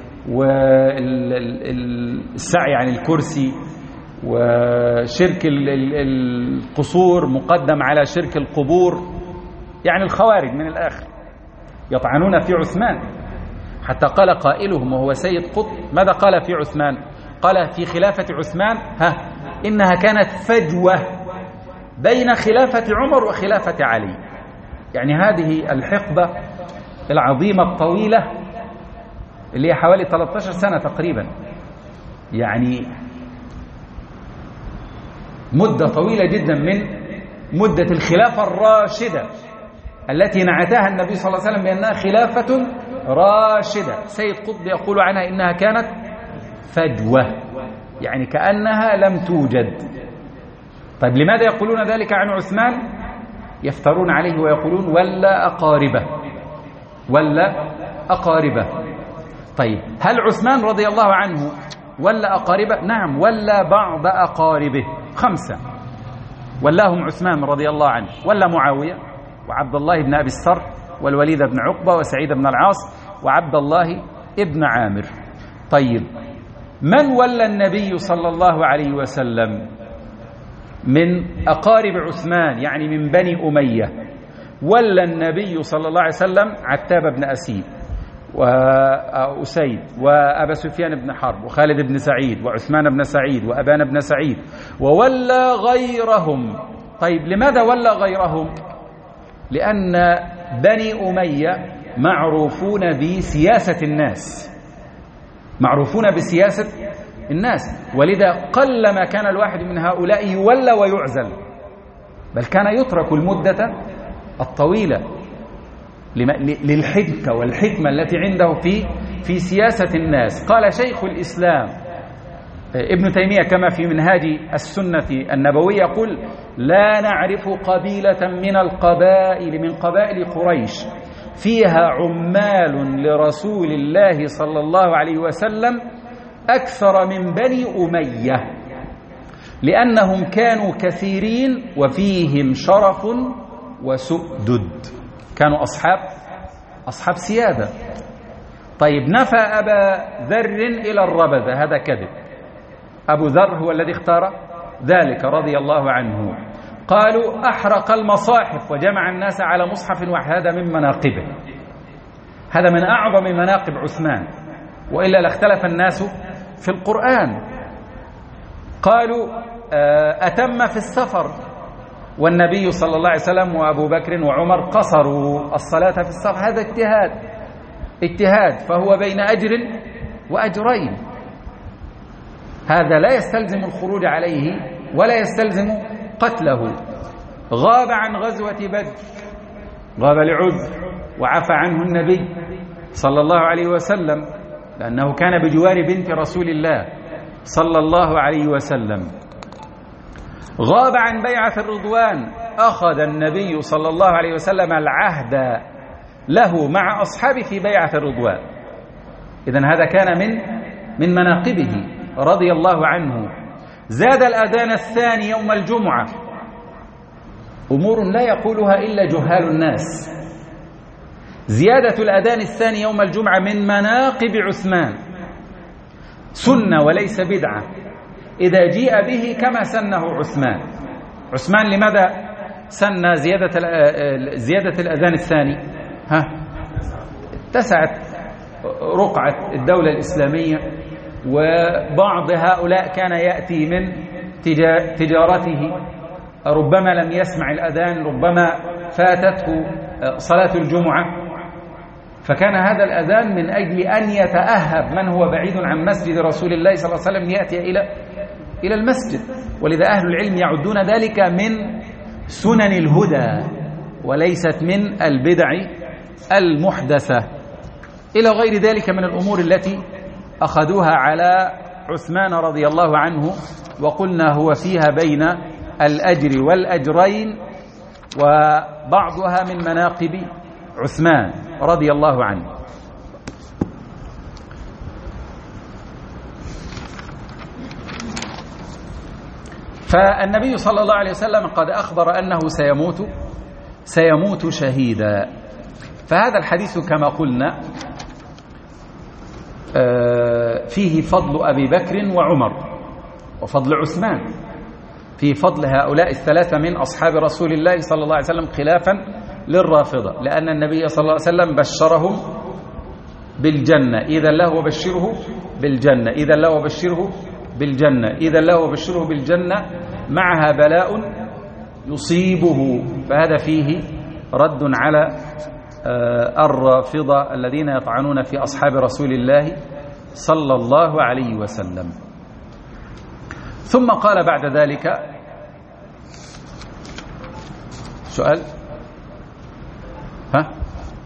والسعي عن الكرسي وشرك القصور مقدم على شرك القبور، يعني الخوارج من الآخر يطعنون في عثمان، حتى قال قائلهم وهو سيد قطب ماذا قال في عثمان؟ قال في خلافة عثمان: ها إنها كانت فجوة بين خلافة عمر وخلافة علي. يعني هذه الحقبة العظيمة الطويلة اللي هي حوالي ثلاثة عشر سنة تقريبا، يعني مدة طويلة جدا من مدة الخلافة الراشدة التي نعتها النبي صلى الله عليه وسلم بأنها خلافة راشدة. سيد قطب يقول عنها إنها كانت فجوة، يعني كأنها لم توجد. طيب لماذا يقولون ذلك عن عثمان؟ يفترون عليه ويقولون: ولا أقاربه ولا أقاربه. طيب هل عثمان رضي الله عنه ولا أقاربه؟ نعم، ولا بعض أقاربه خمسة ولاهم عثمان رضي الله عنه. ولا معاوية وعبد الله بن أبي السر والوليد بن عقبة وسعيد بن العاص وعبد الله بن عامر. طيب، من ولى النبي صلى الله عليه وسلم من أقارب عثمان، يعني من بني أمية؟ ولى النبي صلى الله عليه وسلم عتاب بن أسيد وأسيد وأبا سفيان بن حرب وخالد بن سعيد وعثمان بن سعيد وأبان بن سعيد، وولى غيرهم. طيب، لماذا ولى غيرهم؟ لأن بني أمية معروفون بسياسة الناس، معروفون بسياسة الناس، ولذا قلما كان الواحد من هؤلاء يولى ويعزل، بل كان يترك المدة الطويلة للحدة والحكمة التي عنده في في سياسة الناس. قال شيخ الإسلام ابن تيمية كما في منهاج السنة النبوية، يقول: لا نعرف قبيلة من القبائل من قبائل قريش فيها عمال لرسول الله صلى الله عليه وسلم أكثر من بني أمية، لأنهم كانوا كثيرين وفيهم شرف وسؤدد، كانوا أصحاب أصحاب سيادة. طيب، نفى أبا ذر إلى الربذة، هذا كذب، أبو ذر هو الذي اختار ذلك رضي الله عنه. قالوا أحرق المصاحف وجمع الناس على مصحف واحد، هذا من مناقبه، هذا من أعظم مناقب عثمان، وإلا لاختلف الناس في القرآن. قالوا أتم في السفر، والنبي صلى الله عليه وسلم وأبو بكر وعمر قصروا الصلاة في السفر، هذا اجتهاد اجتهاد فهو بين أجر وأجرين، هذا لا يستلزم الخروج عليه ولا يستلزم قتله. غاب عن غزوة بدر، غاب لعذر وعفى عنه النبي صلى الله عليه وسلم، لأنه كان بجوار بنت رسول الله صلى الله عليه وسلم. غاب عن بيعة الرضوان، أخذ النبي صلى الله عليه وسلم العهد له مع أصحابه في بيعة الرضوان، إذن هذا كان من من مناقبه رضي الله عنه. زاد الأذان الثاني يوم الجمعة، أمور لا يقولها إلا جهال الناس. زيادة الأذان الثاني يوم الجمعة من مناقب عثمان، سنة وليس بدعة، إذا جيء به كما سنه عثمان. عثمان لماذا سن زيادة زيادة الأذان الثاني؟ ها اتسعت رقعة الدولة الإسلامية، وبعض هؤلاء كان يأتي من تجارته، ربما لم يسمع الأذان، ربما فاتته صلاة الجمعة، فكان هذا الأذان من أجل أن يتأهب من هو بعيد عن مسجد رسول الله صلى الله عليه وسلم ليأتي إلى إلى المسجد. ولذا أهل العلم يعدون ذلك من سنن الهدى وليست من البدع المحدثة، إلى غير ذلك من الأمور التي أخذوها على عثمان رضي الله عنه، وقلنا هو فيها بين الأجر والأجرين، وبعضها من مناقب عثمان رضي الله عنه. فالنبي صلى الله عليه وسلم قد أخبر أنه سيموت سيموت شهيدا. فهذا الحديث كما قلنا فيه فضل أبي بكر وعمر وفضل عثمان، فيه فضل هؤلاء الثلاثة من أصحاب رسول الله صلى الله عليه وسلم، خلافا للرافضة، لأن النبي صلى الله عليه وسلم بشرهم بالجنة، إذا له وبشره بالجنة، إذا له وبشره بالجنة، إذا له وبشره بالجنة معها بلاء يصيبه. فهذا فيه رد على الرافضة الذين يطعنون في أصحاب رسول الله صلى الله عليه وسلم. ثم قال بعد ذلك سؤال ها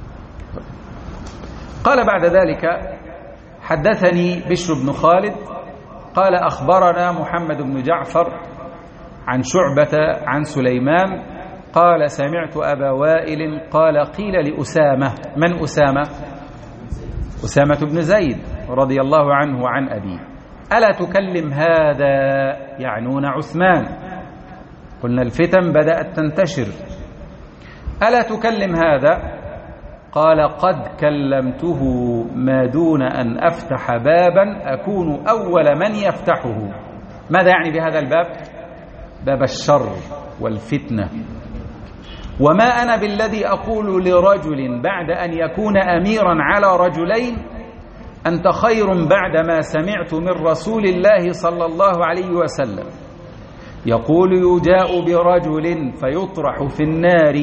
قال بعد ذلك: حدثني بشر بن خالد قال أخبرنا محمد بن جعفر عن شعبة عن سليمان قال سمعت أبا وائل قال قيل لأسامة. من أسامة؟ أسامة بن زيد رضي الله عنه وعن أبيه: ألا تكلم هذا؟ يعنون عثمان. قلنا الفتن بدأت تنتشر. ألا تكلم هذا؟ قال قد كلمته، ما دون أن أفتح بابا أكون أول من يفتحه. ماذا يعني بهذا الباب؟ باب الشر والفتنة. وما أنا بالذي أقول لرجل بعد أن يكون أميرا على رجلين أنت خير بعد ما سمعت من رسول الله صلى الله عليه وسلم يقول يجاء برجل فيطرح في النار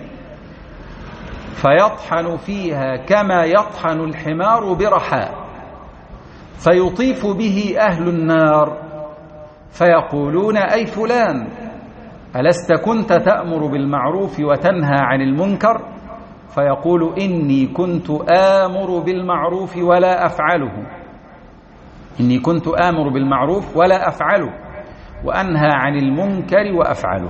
فيطحن فيها كما يطحن الحمار برحاء، فيطيف به أهل النار فيقولون أي فلان ألست كنت تأمر بالمعروف وتنهى عن المنكر؟ فيقول إني كنت آمر بالمعروف ولا أفعله، إني كنت آمر بالمعروف ولا أفعله وأنهى عن المنكر وأفعله.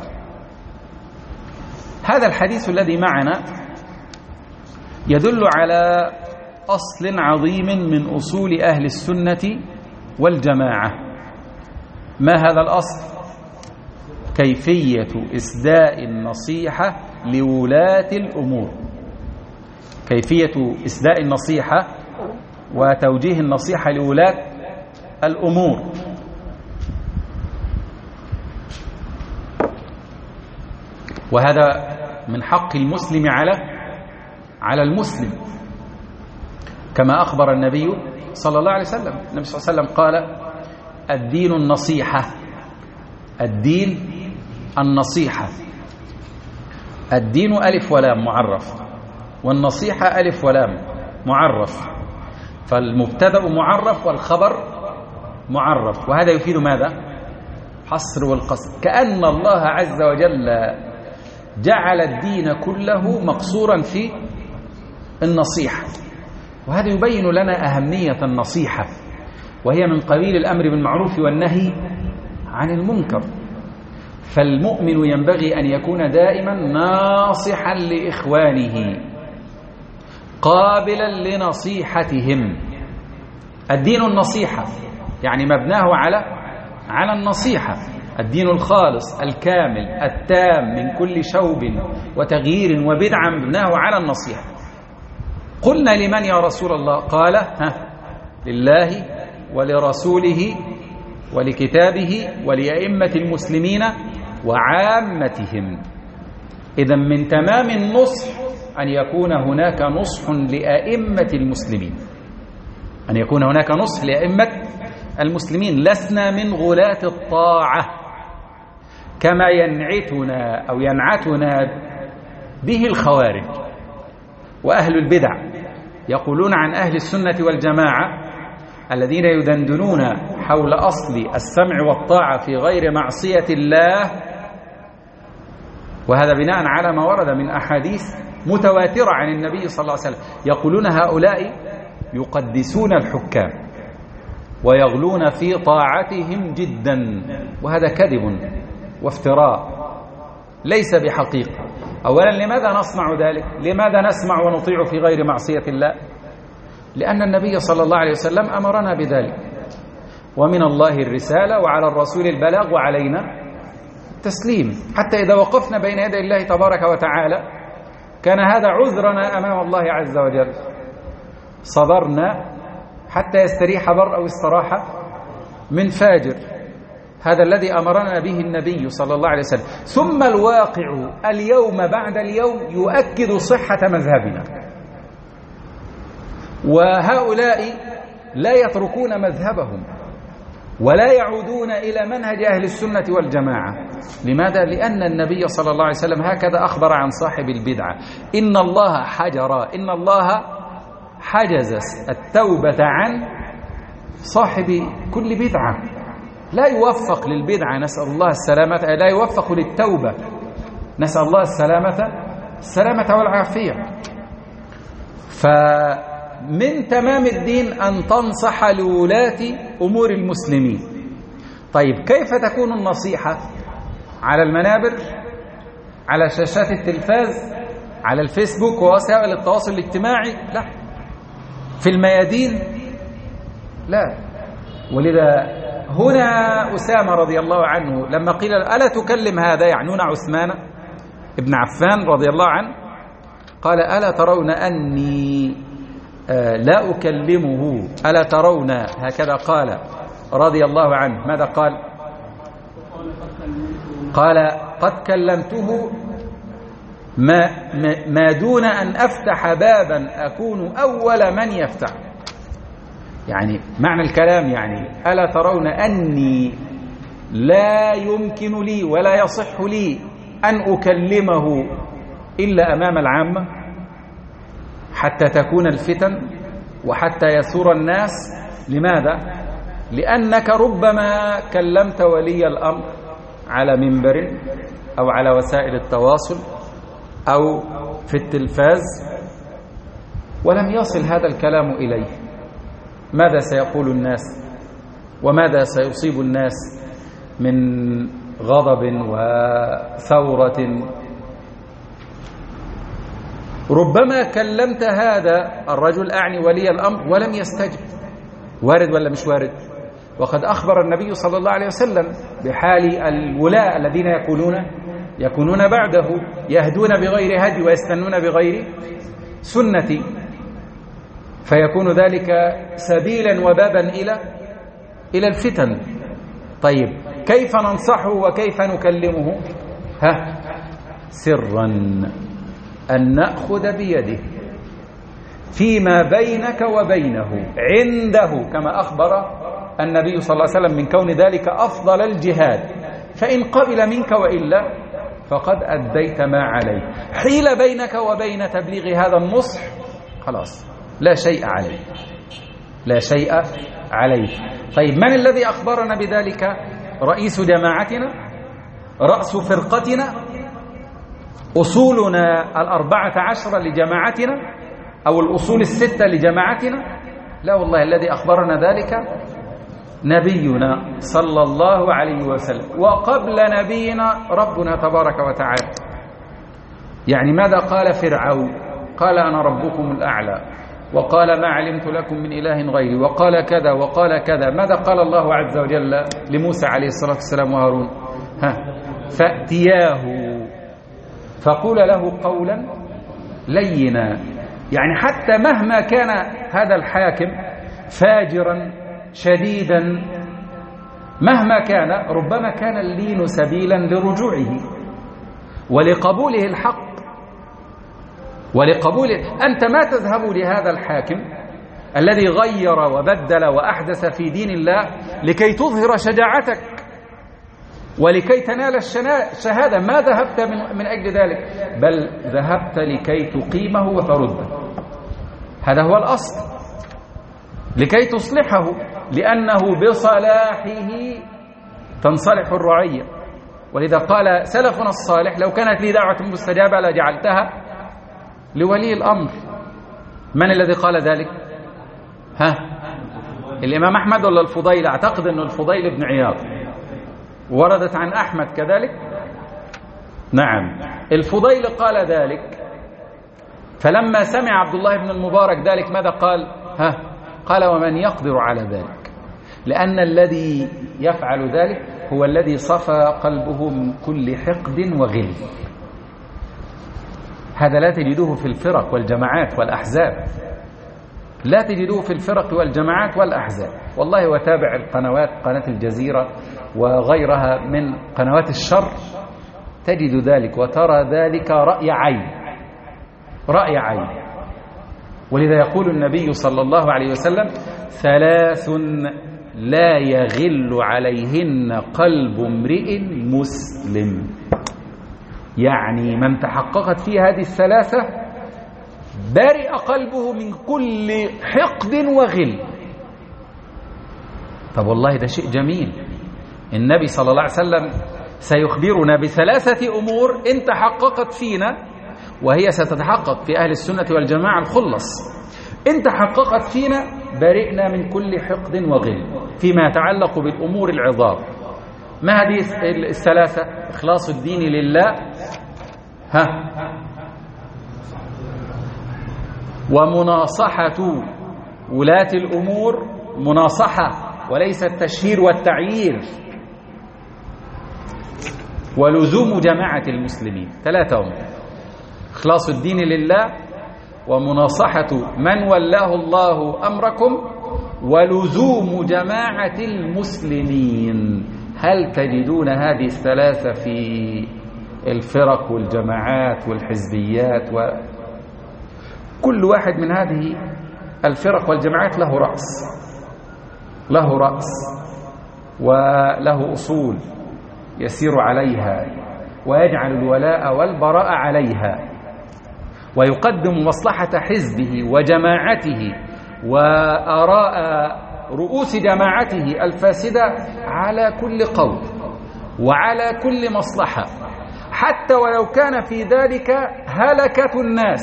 هذا الحديث الذي معنا يدل على أصل عظيم من أصول أهل السنة والجماعة. ما هذا الأصل؟ كيفية إسداء النصيحة لولاة الأمور، كيفية إسداء النصيحة وتوجيه النصيحة لولاة الأمور. وهذا من حق المسلم على على المسلم، كما أخبر النبي صلى الله عليه وسلم. النبي صلى الله عليه وسلم قال الدين النصيحة، الدين النصيحة. الدين ألف ولام معرف، والنصيحة ألف ولام معرف، فالمبتدأ معرف والخبر معرف. وهذا يفيد ماذا؟ حصر والقصر، كأن الله عز وجل جعل الدين كله مقصورا في النصيحة. وهذا يبين لنا أهمية النصيحة، وهي من قبيل الأمر بالمعروف والنهي عن المنكر. فالمؤمن ينبغي أن يكون دائما ناصحا لإخوانه قابلا لنصيحتهم. الدين النصيحة يعني مبناه على على النصيحة، الدين الخالص الكامل التام من كل شوب وتغيير وبدعة مبناه على النصيحة. قلنا لمن يا رسول الله؟ قال ها لله ولرسوله ولكتابه ولأئمة المسلمين وعامتهم. إذن من تمام النصح أن يكون هناك نصح لأئمة المسلمين، أن يكون هناك نصح لأئمة المسلمين. لسنا من غلاة الطاعة كما ينعتنا أو ينعتنا به الخوارج وأهل البدع. يقولون عن أهل السنة والجماعة الذين يدندنون حول أصل السمع والطاعة في غير معصية الله، وهذا بناء على ما ورد من أحاديث متواترة عن النبي صلى الله عليه وسلم. يقولون هؤلاء يقدسون الحكام ويغلون في طاعتهم جدا، وهذا كذب وافتراء ليس بحقيقة. أولا لماذا نصنع ذلك؟ لماذا نسمع ونطيع في غير معصية الله؟ لأن النبي صلى الله عليه وسلم أمرنا بذلك، ومن الله الرسالة وعلى الرسول البلاغ وعلينا التسليم. حتى إذا وقفنا بين يدي الله تبارك وتعالى كان هذا عذرنا أمام الله عز وجل، صبرنا حتى يستريح بر أو استراح من فاجر. هذا الذي أمرنا به النبي صلى الله عليه وسلم. ثم الواقع اليوم بعد اليوم يؤكد صحة مذهبنا، وهؤلاء لا يتركون مذهبهم ولا يعودون إلى منهج أهل السنة والجماعة. لماذا؟ لأن النبي صلى الله عليه وسلم هكذا أخبر عن صاحب البدعة: إن الله حجر، إن الله حجز التوبة عن صاحب كل بدعة. لا يوفق للبدعة، نسأل الله السلامة، لا يوفق للتوبة، نسأل الله السلامة السلامة والعافية. فمن تمام الدين أن تنصح لولاة أمور المسلمين. طيب كيف تكون النصيحة؟ على المنابر، على شاشات التلفاز، على الفيسبوك ووسائل التواصل الاجتماعي؟ لا. في الميادين؟ لا. ولذا هنا أسامة رضي الله عنه لما قيل ألا تكلم هذا، يعنون عثمان بن عفان رضي الله عنه، قال ألا ترون أني لا أكلمه، ألا ترون، هكذا قال رضي الله عنه. ماذا قال؟ قال قد كلمته ما, ما دون أن أفتح بابا أكون أول من يفتح. يعني معنى الكلام يعني ألا ترون أني لا يمكن لي ولا يصح لي أن أكلمه إلا أمام العامة حتى تكون الفتن وحتى يثور الناس. لماذا؟ لأنك ربما كلمت ولي الأمر على منبر أو على وسائل التواصل أو في التلفاز ولم يصل هذا الكلام إليه. ماذا سيقول الناس وماذا سيصيب الناس من غضب وثورة؟ ربما كلمت هذا الرجل أعني ولي الأمر ولم يستجب. وارد ولا مش وارد؟ وقد أخبر النبي صلى الله عليه وسلم بحال الولاء الذين يكونون يكونون بعده يهدون بغير هدي ويستنون بغير سنتي، فيكون ذلك سبيلا وبابا إلى إلى الفتن. طيب كيف ننصحه وكيف نكلمه؟ ها سرا أن نأخذ بيده فيما بينك وبينه عنده، كما أخبر النبي صلى الله عليه وسلم من كون ذلك أفضل الجهاد، فإن قبل منك وإلا فقد أديت ما عليه. حيل بينك وبين تبليغ هذا النصح خلاص لا شيء عليه، لا شيء عليه. طيب من الذي أخبرنا بذلك؟ رئيس جماعتنا، رأس فرقتنا، أصولنا الأربعة عشر لجماعتنا أو الأصول الستة لجماعتنا؟ لا والله، الذي أخبرنا ذلك نبينا صلى الله عليه وسلم، وقبل نبينا ربنا تبارك وتعالى. يعني ماذا قال فرعون؟ قال أنا ربكم الأعلى، وقال ما علمت لكم من إله غيري، وقال كذا وقال كذا. ماذا قال الله عز وجل لموسى عليه الصلاة والسلام وهارون؟ ها فأتياه فقول له قولا لينا. يعني حتى مهما كان هذا الحاكم فاجرا شديدا مهما كان، ربما كان اللين سبيلا لرجوعه ولقبوله الحق ولقبول. أنت ما تذهب لهذا الحاكم الذي غير وبدل وأحدث في دين الله لكي تظهر شجاعتك ولكي تنال الشهادة، ما ذهبت من, من أجل ذلك، بل ذهبت لكي تقيمه وترده. هذا هو الأصل، لكي تصلحه، لأنه بصلاحه تنصلح الرعية. ولذا قال سلفنا الصالح لو كانت لي دعوة مستجابة لجعلتها لولي الأمر. من الذي قال ذلك؟ ها الإمام أحمد ولا الفضيل؟ أعتقد أنه الفضيل بن عياض، وردت عن أحمد كذلك. نعم الفضيل قال ذلك، فلما سمع عبد الله بن المبارك ذلك ماذا قال؟ ها قال ومن يقدر على ذلك، لأن الذي يفعل ذلك هو الذي صفى قلبه من كل حقد وغل. هذا لا تجدوه في الفرق والجماعات والأحزاب، لا تجدوه في الفرق والجماعات والأحزاب. والله وتابع القنوات، قناة الجزيرة وغيرها من قنوات الشر، تجد ذلك وترى ذلك رأي عين، رأي عين. ولذا يقول النبي صلى الله عليه وسلم ثلاث لا يغل عليهن قلب امرئ مسلم. يعني من تحققت فيه هذه الثلاثة برئ قلبه من كل حقد وغل. طب والله ده شيء جميل. النبي صلى الله عليه وسلم سيخبرنا بثلاثة أمور إن تحققت فينا، وهي ستتحقق في أهل السنة والجماعة الخلص، إن تحققت فينا برئنا من كل حقد وغل فيما يتعلق بالأمور العظام. ما هذه الثلاثة؟ إخلاص الدين لله، ها ومناصحة ولاة الأمور، مناصحة وليس التشهير والتعيير، ولزوم جماعة المسلمين. ثلاثة أمور: إخلاص الدين لله ومناصحة من ولاه الله أمركم ولزوم جماعة المسلمين. هل تجدون هذه الثلاثة في الفرق والجماعات والحزبيات؟ وكل واحد من هذه الفرق والجماعات له رأس، له رأس وله أصول يسير عليها ويجعل الولاء والبراء عليها، ويقدم مصلحة حزبه وجماعته وآراء رؤوس جماعته الفاسدة على كل قول وعلى كل مصلحة، حتى ولو كان في ذلك هلكة الناس،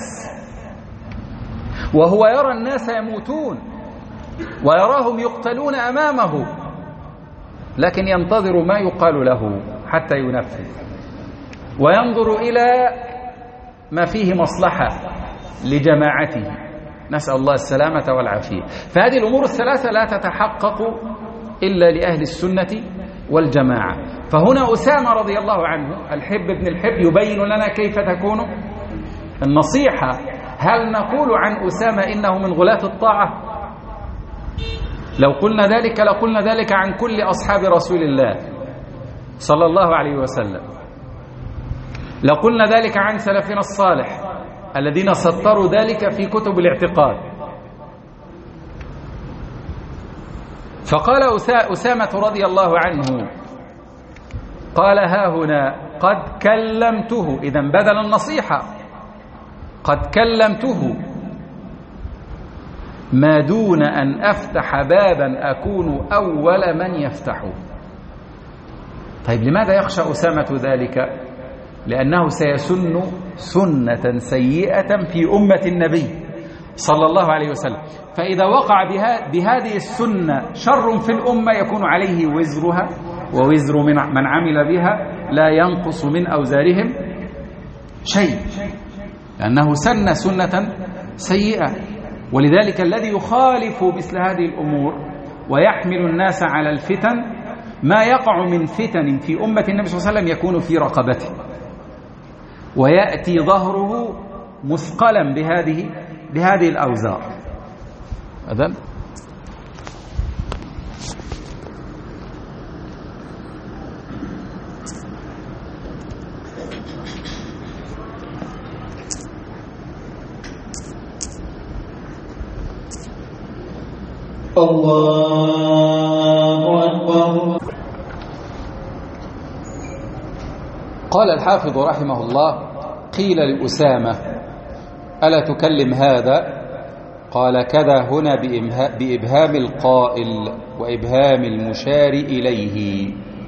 وهو يرى الناس يموتون ويراهم يقتلون أمامه، لكن ينتظر ما يقال له حتى ينفذ، وينظر إلى ما فيه مصلحة لجماعته. نسأل الله السلامة والعافية. فهذه الأمور الثلاثة لا تتحقق إلا لأهل السنة والجماعة. فهنا أسامة رضي الله عنه الحب ابن الحب يبين لنا كيف تكون النصيحة. هل نقول عن أسامة إنه من غلاة الطاعة؟ لو قلنا ذلك لقلنا ذلك عن كل أصحاب رسول الله صلى الله عليه وسلم. لو قلنا ذلك عن سلفنا الصالح الذين سطروا ذلك في كتب الاعتقاد. فقال أسامة رضي الله عنه، قال ها هنا قد كلمته، إذن بدل النصيحة، قد كلمته ما دون أن أفتح بابا أكون أول من يفتحه. طيب لماذا يخشى أسامة ذلك؟ لأنه سيسن سنة سيئة في أمة النبي صلى الله عليه وسلم، فإذا وقع بها بهذه السنة شر في الأمة يكون عليه وزرها ووزر من من عمل بها، لا ينقص من أوزارهم شيء، لأنه سن سنة سيئة. ولذلك الذي يخالف مثل هذه الأمور ويحمل الناس على الفتن، ما يقع من فتن في أمة النبي صلى الله عليه وسلم يكون في رقبته، ويأتي ظهره مثقلا بهذه بهذه الأوزار. أذن الله أكبر. قال الحافظ رحمه الله: قيل لأسامة: ألا تكلم هذا؟ قال: كذا هنا بإبهام القائل وإبهام المشار إليه.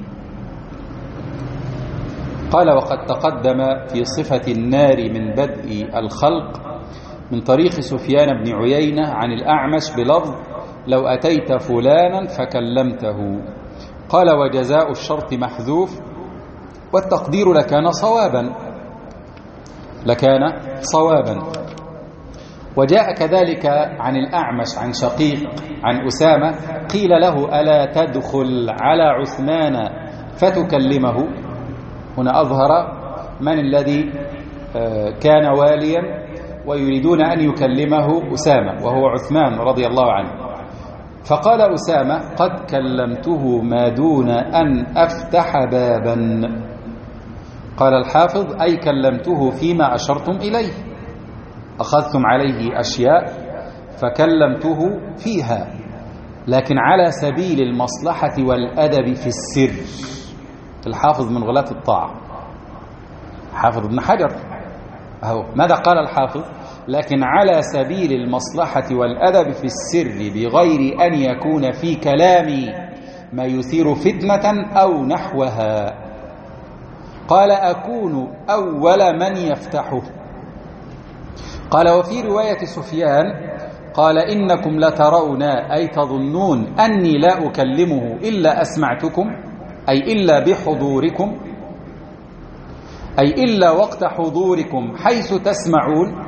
قال: وقد تقدم في صفة النار من بدء الخلق من طريق سفيان بن عيينة عن الأعمش بلفظ: لو أتيت فلانا فكلمته. قال: وجزاء الشرط محذوف، والتقدير لكان صوابا لكان صوابا وجاء كذلك عن الأعمش عن شقيق عن أسامة قيل له: ألا تدخل على عثمان فتكلمه؟ هنا أظهر من الذي كان واليا ويريدون أن يكلمه أسامة، وهو عثمان رضي الله عنه. فقال أسامة: قد كلمته ما دون أن أفتح بابا. قال الحافظ: أي كلمته فيما أشرتم إليه، أخذتم عليه أشياء فكلمته فيها، لكن على سبيل المصلحة والأدب في السر. الحافظ من غلاة الطاعة، حافظ ابن حجر أهو ماذا قال الحافظ؟ لكن على سبيل المصلحة والأدب في السر، بغير أن يكون في كلامي ما يثير فتنة أو نحوها. قال: أكون أول من يفتحه. قال: وفي رواية سفيان قال: إنكم لترون أي تظنون أني لا أكلمه إلا أسمعتكم، أي إلا بحضوركم، أي إلا وقت حضوركم حيث تسمعون.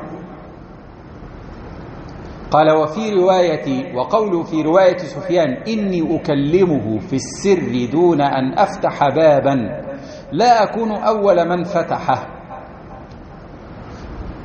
قال: وفي رواية وقول في رواية سفيان: إني أكلمه في السر دون أن أفتح بابا لا أكون أول من فتحه.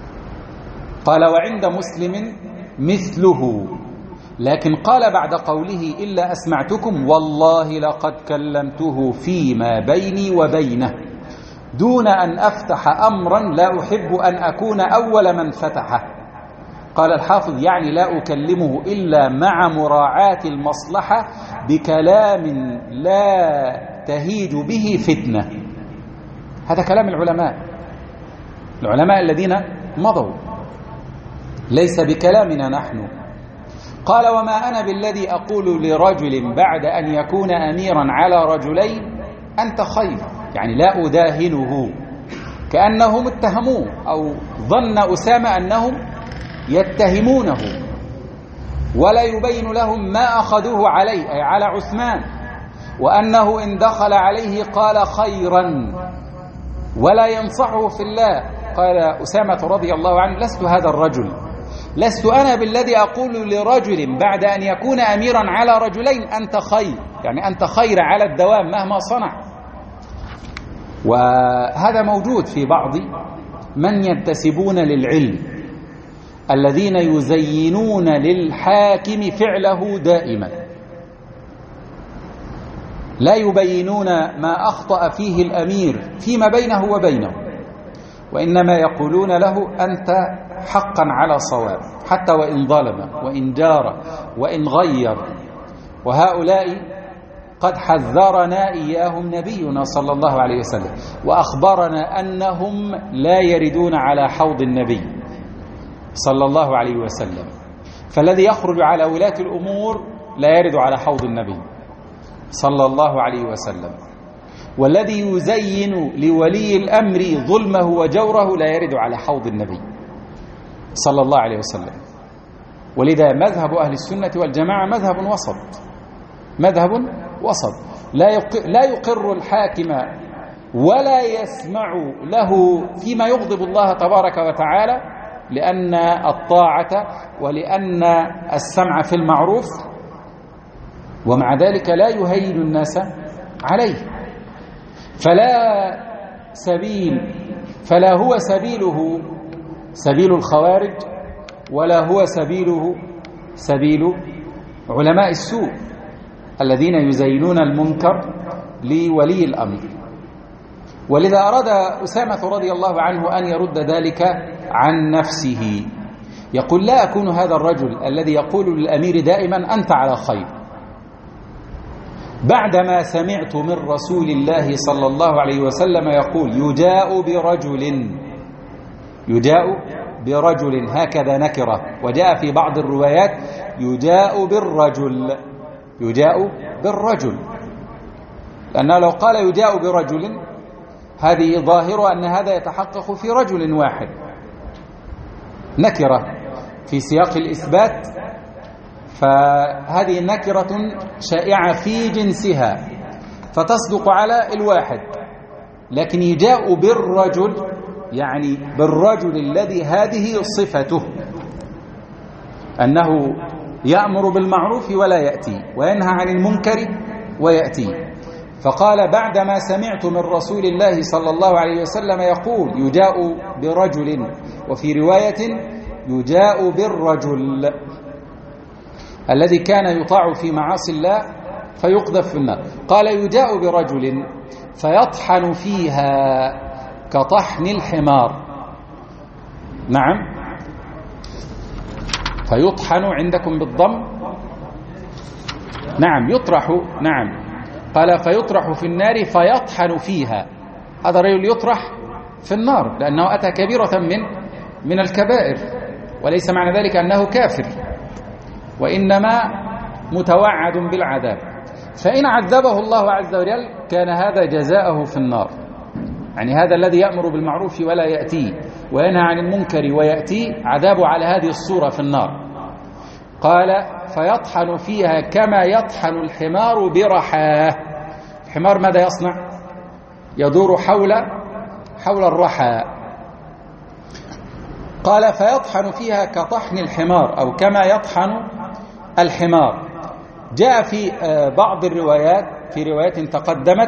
قال وعند مسلم مثله، لكن قال بعد قوله إلا أسمعتكم والله لقد كلمته فيما بيني وبينه دون أن أفتح أمرا لا أحب أن أكون أول من فتحه. قال الحافظ يعني لا أكلمه إلا مع مراعاة المصلحة بكلام لا تهيج به فتنة. هذا كلام العلماء العلماء الذين مضوا، ليس بكلامنا نحن. قال وما أنا بالذي أقول لرجل بعد أن يكون أميرا على رجلين أنت خير، يعني لا أداهنه، كأنهم اتهموه أو ظن أسامة أنهم يتهمونه، ولا يبين لهم ما أخذوه عليه أي على عثمان، وأنه إن دخل عليه قال خيرا ولا ينصحه في الله. قال أسامة رضي الله عنه لست هذا الرجل، لست أنا بالذي أقول لرجل بعد أن يكون أميرا على رجلين أنت خير، يعني أنت خير على الدوام مهما صنع. وهذا موجود في بعض من ينتسبون للعلم الذين يزينون للحاكم فعله دائما، لا يبينون ما أخطأ فيه الأمير فيما بينه وبينه، وإنما يقولون له أنت حقا على صواب حتى وإن ظلم وإن جار وإن غير. وهؤلاء قد حذرنا إياهم نبينا صلى الله عليه وسلم وأخبرنا أنهم لا يردون على حوض النبي صلى الله عليه وسلم. فالذي يخرج على ولاة الأمور لا يرد على حوض النبي صلى الله عليه وسلم، والذي يزين لولي الأمر ظلمه وجوره لا يرد على حوض النبي صلى الله عليه وسلم. ولذا مذهب أهل السنة والجماعة مذهب وسط، مذهب وسط لا يقر الحاكم ولا يسمع له فيما يغضب الله تبارك وتعالى، لأن الطاعة ولأن السمع في المعروف، ومع ذلك لا يهين الناس عليه. فلا سبيل فلا هو سبيله سبيل الخوارج ولا هو سبيله سبيل علماء السوء الذين يزينون المنكر لولي الأمر. ولذا أراد أسامة رضي الله عنه أن يرد ذلك عن نفسه، يقول لا أكون هذا الرجل الذي يقول للأمير دائما أنت على خير بعدما سمعت من رسول الله صلى الله عليه وسلم يقول يجاء برجل يجاء برجل هكذا نكرة، وجاء في بعض الروايات يجاء بالرجل يجاء بالرجل، لأنه لو قال يجاء برجل هذه ظاهرة أن هذا يتحقق في رجل واحد، نكرة في سياق الإثبات، فهذه نكرة شائعة في جنسها فتصدق على الواحد. لكن يجاء بالرجل يعني بالرجل الذي هذه صفته، أنه يأمر بالمعروف ولا يأتي وينهى عن المنكر ويأتي. فقال بعدما سمعت من رسول الله صلى الله عليه وسلم يقول يجاء برجل، وفي رواية يجاء بالرجل الذي كان يطاع في معاصي الله فيقذف في النار. قال يجاء برجل فيطحن فيها كطحن الحمار. نعم، فيطحن عندكم بالضم، نعم يطرح، نعم قال فيطرح في النار فيطحن فيها. هذا الرجل يطرح في النار لأنه أتى كبيرة من من الكبائر، وليس معنى ذلك أنه كافر، وإنما متوعد بالعذاب. فإن عذبه الله عز وجل كان هذا جزاءه في النار، يعني هذا الذي يأمر بالمعروف ولا يأتيه وينهى عن المنكر ويأتيه عذابه على هذه الصورة في النار. قال فيطحن فيها كما يطحن الحمار برحاه. الحمار ماذا يصنع؟ يدور حول حول الرحى. قال فيطحن فيها كطحن الحمار أو كما يطحن الحمار. جاء في بعض الروايات، في روايات تقدمت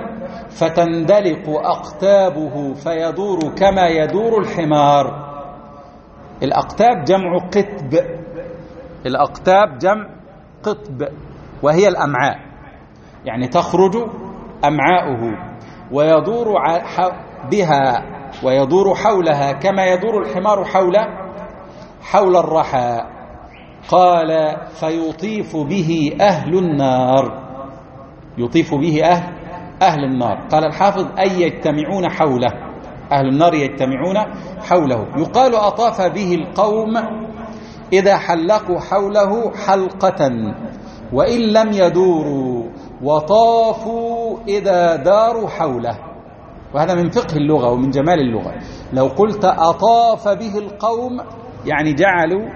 فتندلق أقتابه فيدور كما يدور الحمار. الأقتاب جمع قطب، الأقتاب جمع قطب وهي الأمعاء، يعني تخرج أمعاؤه ويدور بها ويدور حولها كما يدور الحمار حول حول الرحى. قال فيطيف به أهل النار، يطيف به أهل أهل النار. قال الحافظ أي يجتمعون حوله، أهل النار يجتمعون حوله. يقال أطاف به القوم إذا حلقوا حوله حلقة وإن لم يدوروا، وطافوا إذا داروا حوله. وهذا من فقه اللغة ومن جمال اللغة. لو قلت أطاف به القوم يعني جعلوا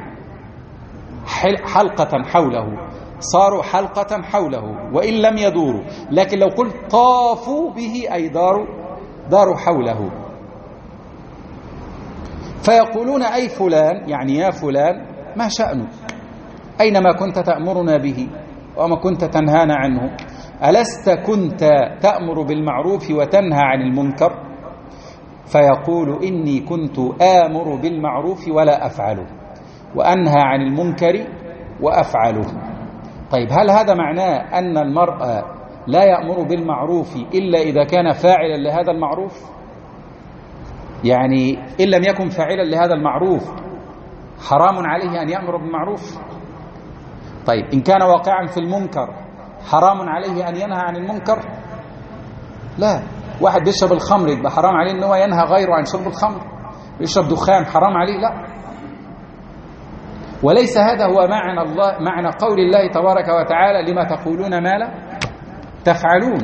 حلقة حوله، صاروا حلقة حوله وإن لم يدوروا. لكن لو قلت طافوا به أي داروا داروا حوله. فيقولون أي فلان، يعني يا فلان ما شأنك؟ أينما كنت تأمرنا به وما كنت تنهانا عنه؟ ألست كنت تأمر بالمعروف وتنهى عن المنكر؟ فيقول إني كنت آمر بالمعروف ولا أفعله، وأنهى عن المنكر وأفعله. طيب هل هذا معناه أن المرأة لا يأمر بالمعروف إلا إذا كان فاعلا لهذا المعروف؟ يعني إن لم يكن فاعلا لهذا المعروف حرام عليه أن يأمر بالمعروف؟ طيب إن كان واقعا في المنكر حرام عليه أن ينهى عن المنكر؟ لا. واحد بيشرب الخمر يبقى حرام عليه أنه ينهى غيره عن شرب الخمر؟ يشرب دخان حرام عليه؟ لا. وليس هذا هو معنى الله، معنى قول الله تبارك وتعالى لما تقولون ما لا تفعلون.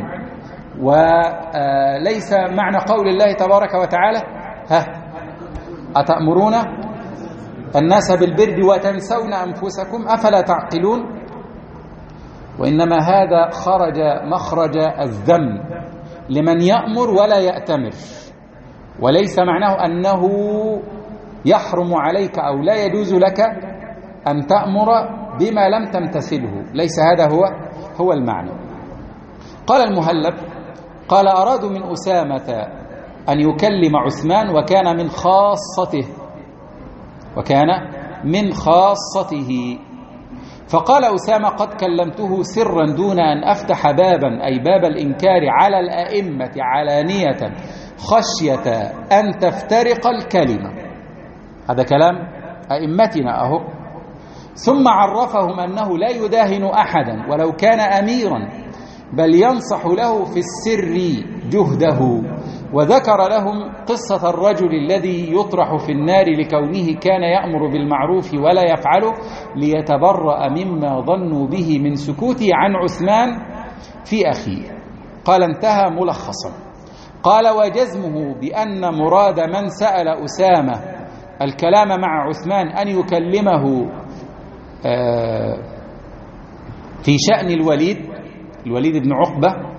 وليس معنى قول الله تبارك وتعالى ها أتأمرون الناس بالبر وتنسون أنفسكم أفلا تعقلون. وإنما هذا خرج مخرج الذم لمن يأمر ولا يأتمر، وليس معناه أنه يحرم عليك أو لا يجوز لك أن تأمر بما لم تمتثله، ليس هذا هو هو المعنى. قال المهلب قال أرادوا من أسامة أن يكلم عثمان وكان من خاصته وكان من خاصته فقال أسامة قد كلمته سرا دون أن أفتح بابا، أي باب الإنكار على الأئمة علانية خشية أن تفترق الكلمة. هذا كلام أئمتنا أهو. ثم عرفهم أنه لا يداهن أحدا ولو كان أميرا، بل ينصح له في السر جهده. وذكر لهم قصة الرجل الذي يطرح في النار لكونه كان يأمر بالمعروف ولا يفعله، ليتبرأ مما ظنوا به من سكوته عن عثمان في أخيه. قال انتهى ملخصا. قال وجزمه بأن مراد من سأل أسامة الكلام مع عثمان أن يكلمه في شأن الوليد الوليد بن عقبة.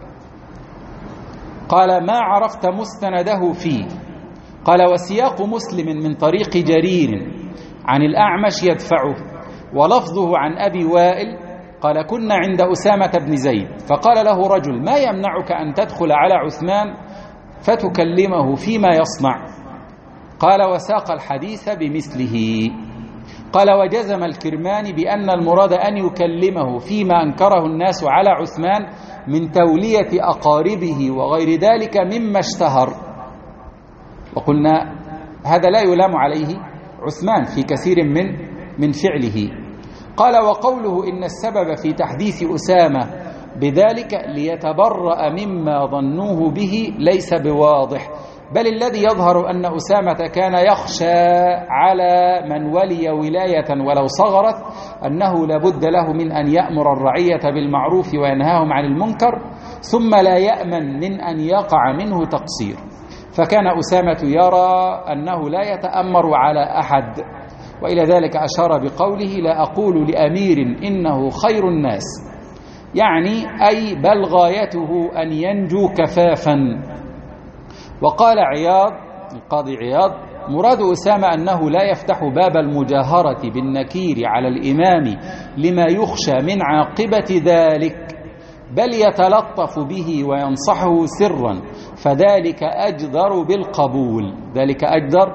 قال ما عرفت مستنده فيه. قال وسياق مسلم من طريق جرير عن الأعمش يدفعه، ولفظه عن أبي وائل قال كنا عند أسامة بن زيد فقال له رجل ما يمنعك أن تدخل على عثمان فتكلمه فيما يصنع؟ قال وساق الحديث بمثله. قال وجزم الكرماني بأن المراد أن يكلمه فيما أنكره الناس على عثمان من تولية أقاربه وغير ذلك مما اشتهر. وقلنا هذا لا يلام عليه عثمان في كثير من من فعله. قال وقوله إن السبب في تحديث أسامة بذلك ليتبرأ مما ظنوه به ليس بواضح، بل الذي يظهر أن أسامة كان يخشى على من ولي ولاية ولو صغرت أنه لابد له من أن يأمر الرعية بالمعروف وينهاهم عن المنكر، ثم لا يأمن من أن يقع منه تقصير. فكان أسامة يرى أنه لا يتأمر على أحد، وإلى ذلك أشار بقوله لا أقول لأمير إنه خير الناس، يعني أي بل غايته أن ينجو كفافا. وقال عياض القاضي عياض مراد أسامة أنه لا يفتح باب المجاهرة بالنكير على الإمام لما يخشى من عاقبة ذلك، بل يتلطف به وينصحه سرا، فذلك أجدر بالقبول ذلك أجدر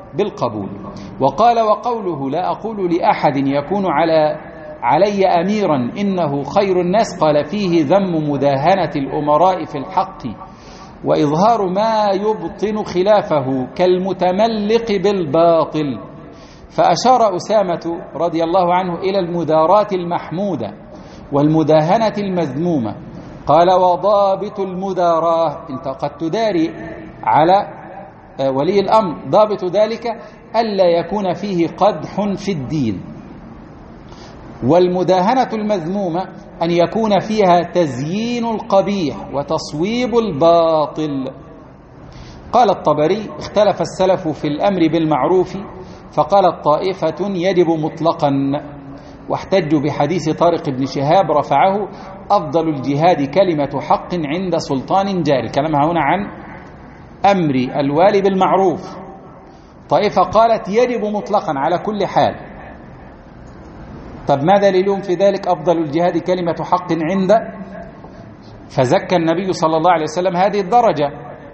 بالقبول. وقال: وقوله: لا أقول لأحد يكون على علي أميرا إنه خير الناس، قال: فيه ذم مداهنة الأمراء في الحق وإظهار ما يبطن خلافه كالمتملق بالباطل. فأشار أسامة رضي الله عنه إلى المداراة المحمودة والمداهنة المذمومة. قال: وضابط المداراة، أنت قد تداري على ولي الأمر، ضابط ذلك ألا يكون فيه قدح في الدين. والمداهنة المذمومة أن يكون فيها تزيين القبيح وتصويب الباطل. قال الطبري: اختلف السلف في الأمر بالمعروف، فقالت طائفة يجب مطلقا، واحتجوا بحديث طارق بن شهاب رفعه: أفضل الجهاد كلمة حق عند سلطان جاري. كلامها هنا عن أمر الوالي بالمعروف. طائفة قالت يجب مطلقا على كل حال. طب ما دليلهم في ذلك؟ أفضل الجهاد كلمة حق عند، فزكى النبي صلى الله عليه وسلم هذه الدرجة.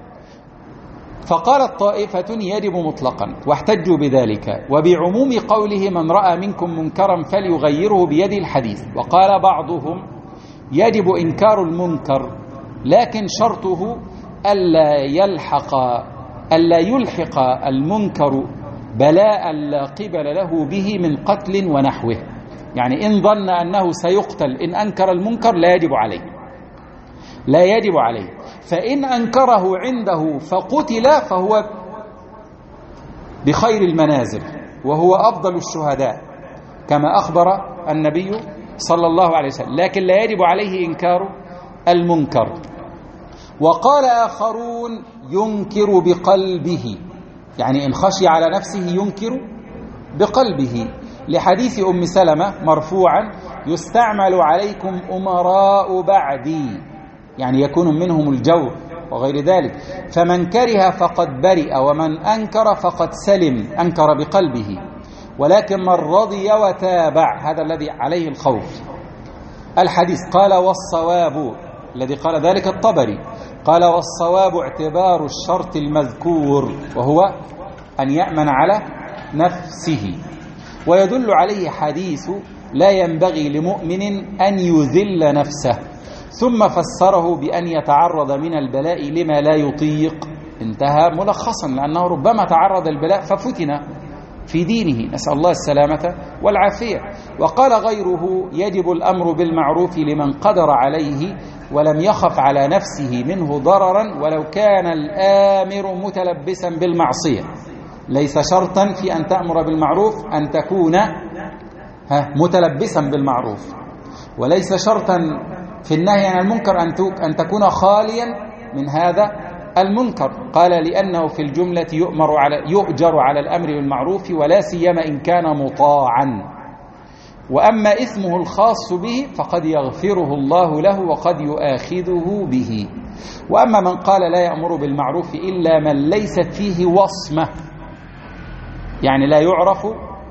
فقالت طائفة يجب مطلقا، واحتجوا بذلك وبعموم قوله: من رأى منكم منكرا فليغيره بيده الحديث. وقال بعضهم: يجب إنكار المنكر، لكن شرطه ألا يلحق ألا يلحق المنكر بلاء لا قبل له به من قتل ونحوه. يعني إن ظن أنه سيقتل إن أنكر المنكر لا يجب عليه، لا يجب عليه. فإن أنكره عنده فقتل فهو بخير المنازل وهو أفضل الشهداء كما أخبر النبي صلى الله عليه وسلم، لكن لا يجب عليه إنكار المنكر. وقال آخرون: ينكر بقلبه، يعني إن خشي على نفسه ينكر بقلبه، لحديث أم سلمة مرفوعا: يستعمل عليكم أمراء بعدي، يعني يكون منهم الجور وغير ذلك، فمن كره فقد برئ ومن أنكر فقد سلم، أنكر بقلبه. ولكن من رضي وتابع هذا الذي عليه الخوف. الحديث. قال: والصواب، الذي قال ذلك الطبري، قال: والصواب اعتبار الشرط المذكور، وهو أن يأمن على نفسه. ويدل عليه حديث: لا ينبغي لمؤمن أن يذل نفسه، ثم فسره بأن يتعرض من البلاء لما لا يطيق. انتهى ملخصا، لأنه ربما تعرض البلاء ففتن في دينه، نسأل الله السلامة والعافية. وقال غيره: يجب الأمر بالمعروف لمن قدر عليه ولم يخف على نفسه منه ضررا ولو كان الآمر متلبسا بالمعصية. ليس شرطا في أن تأمر بالمعروف أن تكون متلبسا بالمعروف، وليس شرطا في النهي عن المنكر أن تكون خاليا من هذا المنكر. قال: لأنه في الجملة يؤمر على يؤجر على الأمر بالمعروف، ولا سيما إن كان مطاعا. وأما إثمه الخاص به فقد يغفره الله له وقد يؤاخذه به. وأما من قال لا يأمر بالمعروف إلا من ليست فيه وصمة، يعني لا يعرف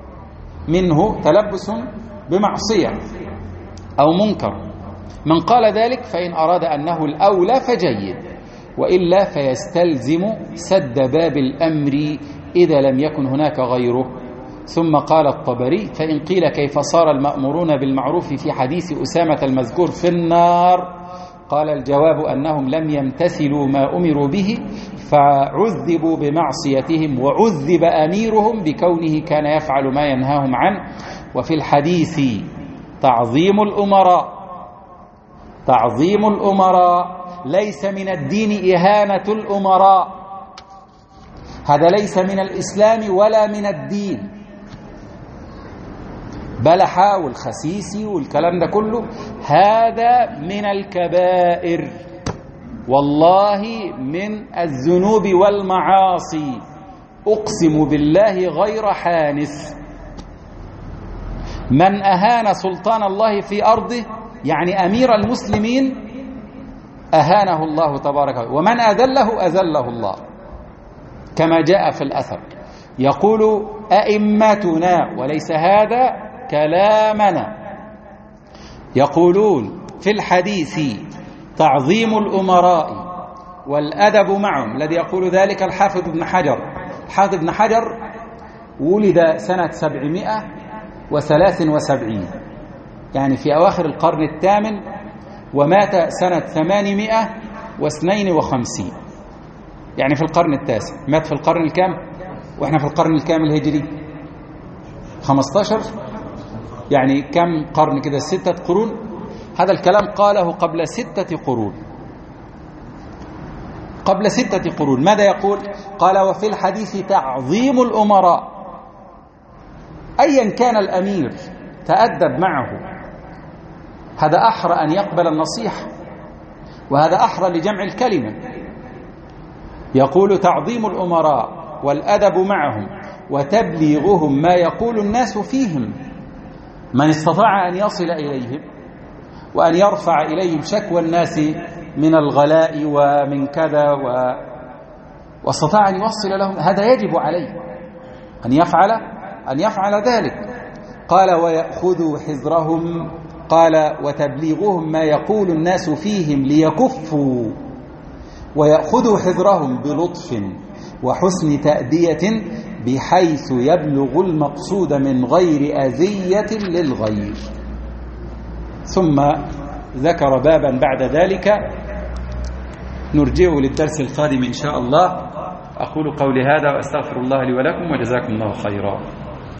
منه تلبس بمعصية أو منكر، من قال ذلك فإن أراد أنه الأولى فجيد، وإلا فيستلزم سد باب الأمر إذا لم يكن هناك غيره. ثم قال الطبري: فإن قيل كيف صار المأمورون بالمعروف في حديث أسامة المذكور في النار؟ قال: الجواب أنهم لم يمتثلوا ما أمروا به فعذبوا بمعصيتهم، وعذب أميرهم بكونه كان يفعل ما ينهاهم عنه. وفي الحديث تعظيم الأمراء تعظيم الأمراء ليس من الدين إهانة الأمراء، هذا ليس من الإسلام ولا من الدين. بلحة والخسيسي والكلام ده كله هذا من الكبائر، والله من الذنوب والمعاصي، أقسم بالله غير حانث. من أهان سلطان الله في أرضه، يعني أمير المسلمين، أهانه الله تبارك وتعالى، ومن أذله أذله الله، كما جاء في الأثر. يقول أئمتنا، وليس هذا كلامنا، يقولون في الحديث تعظيم الأمراء والأدب معهم، الذي يقول ذلك الحافظ ابن حجر. الحافظ ابن حجر ولد سنة سبعمائة وثلاث وسبعين، يعني في أواخر القرن الثامن، ومات سنة ثمانمائة واثنين وخمسين، يعني في القرن التاسع. مات في القرن الكام؟ وإحنا في القرن الكام الهجري؟ خمسة عشر، يعني كم قرن كده؟ ستة قرون. هذا الكلام قاله قبل ستة قرون، قبل ستة قرون. ماذا يقول؟ قال: وفي الحديث تعظيم الأمراء، أيا كان الأمير تأدب معه، هذا أحرى أن يقبل النصيحة، وهذا أحرى لجمع الكلمة. يقول: تعظيم الأمراء والأدب معهم وتبليغهم ما يقول الناس فيهم، من استطاع أن يصل إليهم وأن يرفع إليهم شكوى الناس من الغلاء ومن كذا و... واستطاع أن يوصل لهم، هذا يجب عليه أن يفعل أن يفعل ذلك. قال: ويأخذوا حذرهم، قال: وتبليغهم ما يقول الناس فيهم ليكفوا، ويأخذوا حذرهم بلطف وحسن تأدية بحيث يبلغ المقصود من غير أذية للغير. ثم ذكر بابا بعد ذلك نرجع للدرس القادم إن شاء الله. أقول قولي هذا وأستغفر الله لي ولكم، وجزاكم الله خيرا.